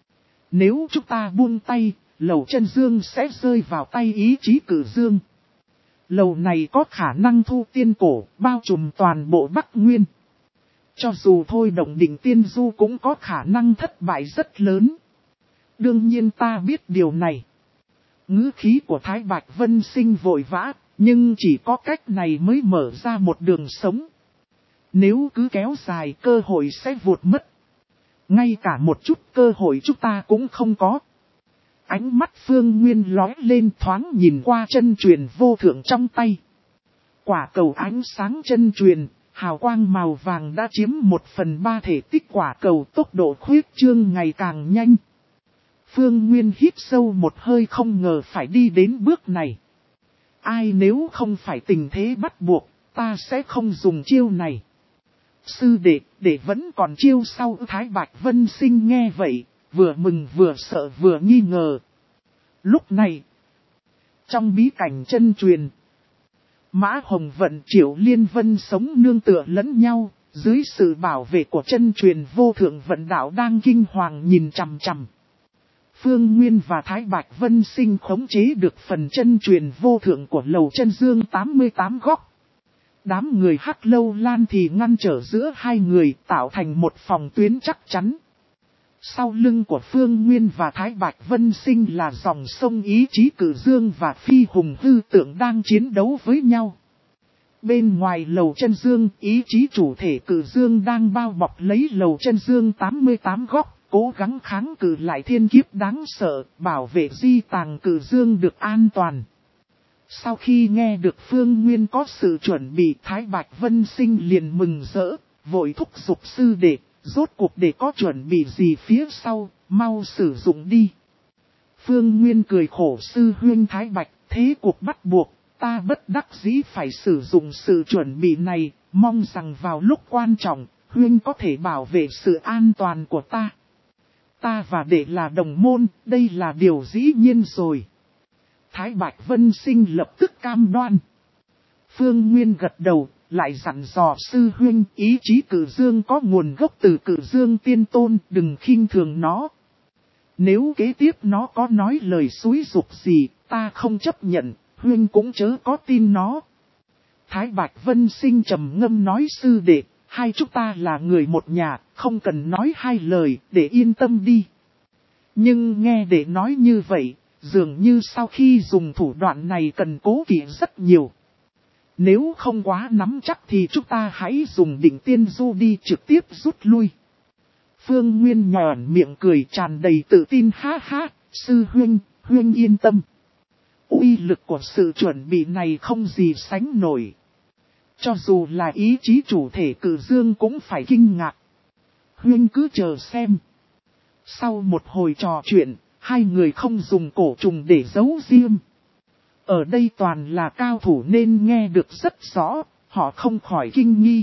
Speaker 1: Nếu chúng ta buông tay, lầu chân dương sẽ rơi vào tay ý chí Cử Dương. Lầu này có khả năng thu tiên cổ, bao trùm toàn bộ Bắc Nguyên. Cho dù thôi động đỉnh tiên du cũng có khả năng thất bại rất lớn. Đương nhiên ta biết điều này. Ngữ khí của Thái Bạch Vân Sinh vội vã, nhưng chỉ có cách này mới mở ra một đường sống. Nếu cứ kéo dài cơ hội sẽ vụt mất. Ngay cả một chút cơ hội chúng ta cũng không có. Ánh mắt Phương Nguyên lóe lên thoáng nhìn qua chân truyền vô thượng trong tay. Quả cầu ánh sáng chân truyền, hào quang màu vàng đã chiếm một phần ba thể tích quả cầu, tốc độ khuyết trương ngày càng nhanh. Phương Nguyên hít sâu một hơi, không ngờ phải đi đến bước này. Ai nếu không phải tình thế bắt buộc, ta sẽ không dùng chiêu này. Sư đệ, đệ vẫn còn chiêu sau. Thái Bạch Vân Sinh nghe vậy, vừa mừng vừa sợ vừa nghi ngờ. Lúc này, trong bí cảnh chân truyền, Mã Hồng Vận Triệu Liên Vân sống nương tựa lẫn nhau, dưới sự bảo vệ của chân truyền vô thượng vận đạo đang kinh hoàng nhìn chằm chằm. Phương Nguyên và Thái Bạch Vân Sinh khống chế được phần chân truyền vô thượng của lầu chân dương tám mươi tám góc. Đám người Hắc Lâu Lan thì ngăn trở giữa hai người, tạo thành một phòng tuyến chắc chắn. Sau lưng của Phương Nguyên và Thái Bạch Vân Sinh là dòng sông Ý Chí Cử Dương và Phi Hùng Hư Tượng đang chiến đấu với nhau. Bên ngoài lầu chân dương, Ý Chí chủ thể Cử Dương đang bao bọc lấy lầu chân dương tám mươi tám góc, cố gắng kháng cự lại thiên kiếp đáng sợ, bảo vệ di tàng Cử Dương được an toàn. Sau khi nghe được Phương Nguyên có sự chuẩn bị, Thái Bạch Vân Sinh liền mừng rỡ, vội thúc giục sư đệ, rốt cuộc để có chuẩn bị gì phía sau, mau sử dụng đi. Phương Nguyên cười khổ, sư huynh Thái Bạch, thế cuộc bắt buộc, ta bất đắc dĩ phải sử dụng sự chuẩn bị này, mong rằng vào lúc quan trọng, huynh có thể bảo vệ sự an toàn của ta. Ta và đệ là đồng môn, đây là điều dĩ nhiên rồi. Thái Bạch Vân Sinh lập tức cam đoan. Phương Nguyên gật đầu, lại dặn dò sư huynh, Ý Chí Cử Dương có nguồn gốc từ Cử Dương Tiên Tôn, đừng khinh thường nó. Nếu kế tiếp nó có nói lời xúi giục gì, ta không chấp nhận, huynh cũng chớ có tin nó. Thái Bạch Vân Sinh trầm ngâm nói, sư đệ, hai chúng ta là người một nhà, không cần nói hai lời, để yên tâm đi. Nhưng nghe để nói như vậy, dường như sau khi dùng thủ đoạn này cần cố kỵ rất nhiều. Nếu không quá nắm chắc thì chúng ta hãy dùng Định Tiên Du đi, trực tiếp rút lui. Phương Nguyên nhòn miệng cười tràn đầy tự tin, ha ha, sư huynh, huynh yên tâm. Uy lực của sự chuẩn bị này không gì sánh nổi. Cho dù là Ý Chí chủ thể Cử Dương cũng phải kinh ngạc. Huynh cứ chờ xem. Sau một hồi trò chuyện, hai người không dùng cổ trùng để giấu riêng. Ở đây toàn là cao thủ nên nghe được rất rõ, họ không khỏi kinh nghi.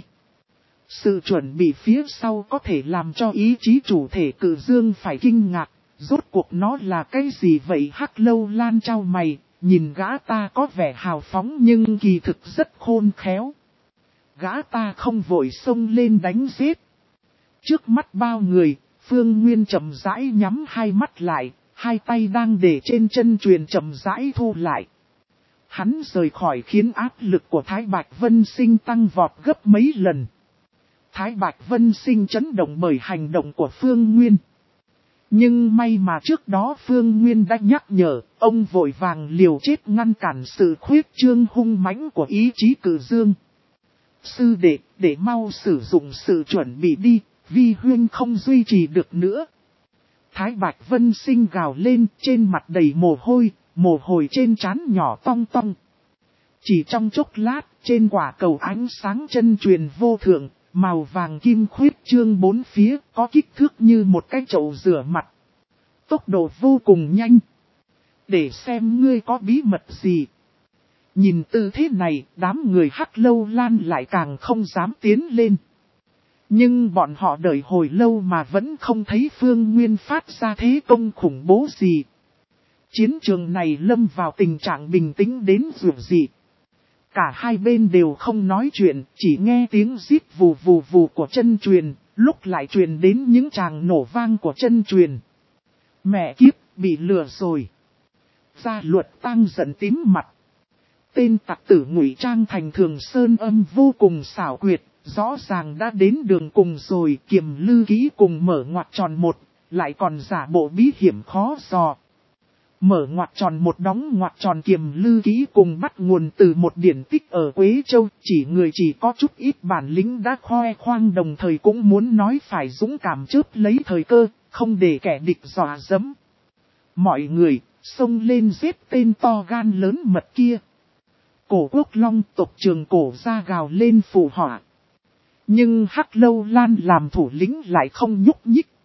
Speaker 1: Sự chuẩn bị phía sau có thể làm cho Ý Chí chủ thể Cử Dương phải kinh ngạc, rốt cuộc nó là cái gì vậy? Hắc Lâu Lan trao mày, nhìn gã ta có vẻ hào phóng nhưng kỳ thực rất khôn khéo. Gã ta không vội xông lên đánh giết. Trước mắt bao người, Phương Nguyên chậm rãi nhắm hai mắt lại, hai tay đang để trên chân truyền chậm rãi thu lại. Hắn rời khỏi khiến áp lực của Thái Bạch Vân Sinh tăng vọt gấp mấy lần. Thái Bạch Vân Sinh chấn động bởi hành động của Phương Nguyên. Nhưng may mà trước đó Phương Nguyên đã nhắc nhở, ông vội vàng liều chết ngăn cản sự khuyết trương hung mãnh của Ý Chí Cử Dương. Sư đệ, để mau sử dụng sự chuẩn bị đi, vi huynh không duy trì được nữa. Thái Bạch Vân Sinh gào lên, trên mặt đầy mồ hôi, mồ hôi trên trán nhỏ tong tong. Chỉ trong chốc lát, trên quả cầu ánh sáng chân truyền vô thượng, màu vàng kim khuyết trương bốn phía, có kích thước như một cái chậu rửa mặt. Tốc độ vô cùng nhanh. Để xem ngươi có bí mật gì. Nhìn tư thế này, đám người Hắc Lâu Lan lại càng không dám tiến lên. Nhưng bọn họ đợi hồi lâu mà vẫn không thấy Phương Nguyên phát ra thế công khủng bố gì. Chiến trường này lâm vào tình trạng bình tĩnh đến rủi dị. Cả hai bên đều không nói chuyện, chỉ nghe tiếng rít vù vù vù của chân truyền, lúc lại truyền đến những tràng nổ vang của chân truyền. Mẹ kiếp, bị lừa rồi. Gia Luật Tăng giận tím mặt. Tên tặc tử ngụy trang thành Thường Sơn Âm vô cùng xảo quyệt, rõ ràng đã đến đường cùng rồi. Kiềm lư ký cùng mở ngoặc tròn một, lại còn giả bộ bí hiểm khó dò. Mở ngoặc tròn một đóng ngoặc tròn kiềm lư ký cùng bắt nguồn từ một điển tích ở Quế Châu. Chỉ người chỉ có chút ít bản lĩnh đã khoe khoang, đồng thời cũng muốn nói phải dũng cảm chớp lấy thời cơ, không để kẻ địch dọa dẫm. Mọi người, xông lên giết tên to gan lớn mật kia. Cổ Quốc Long tộc trường cổ ra gào lên phù họa. Nhưng Hắc Lâu Lan làm thủ lĩnh lại không nhúc nhích.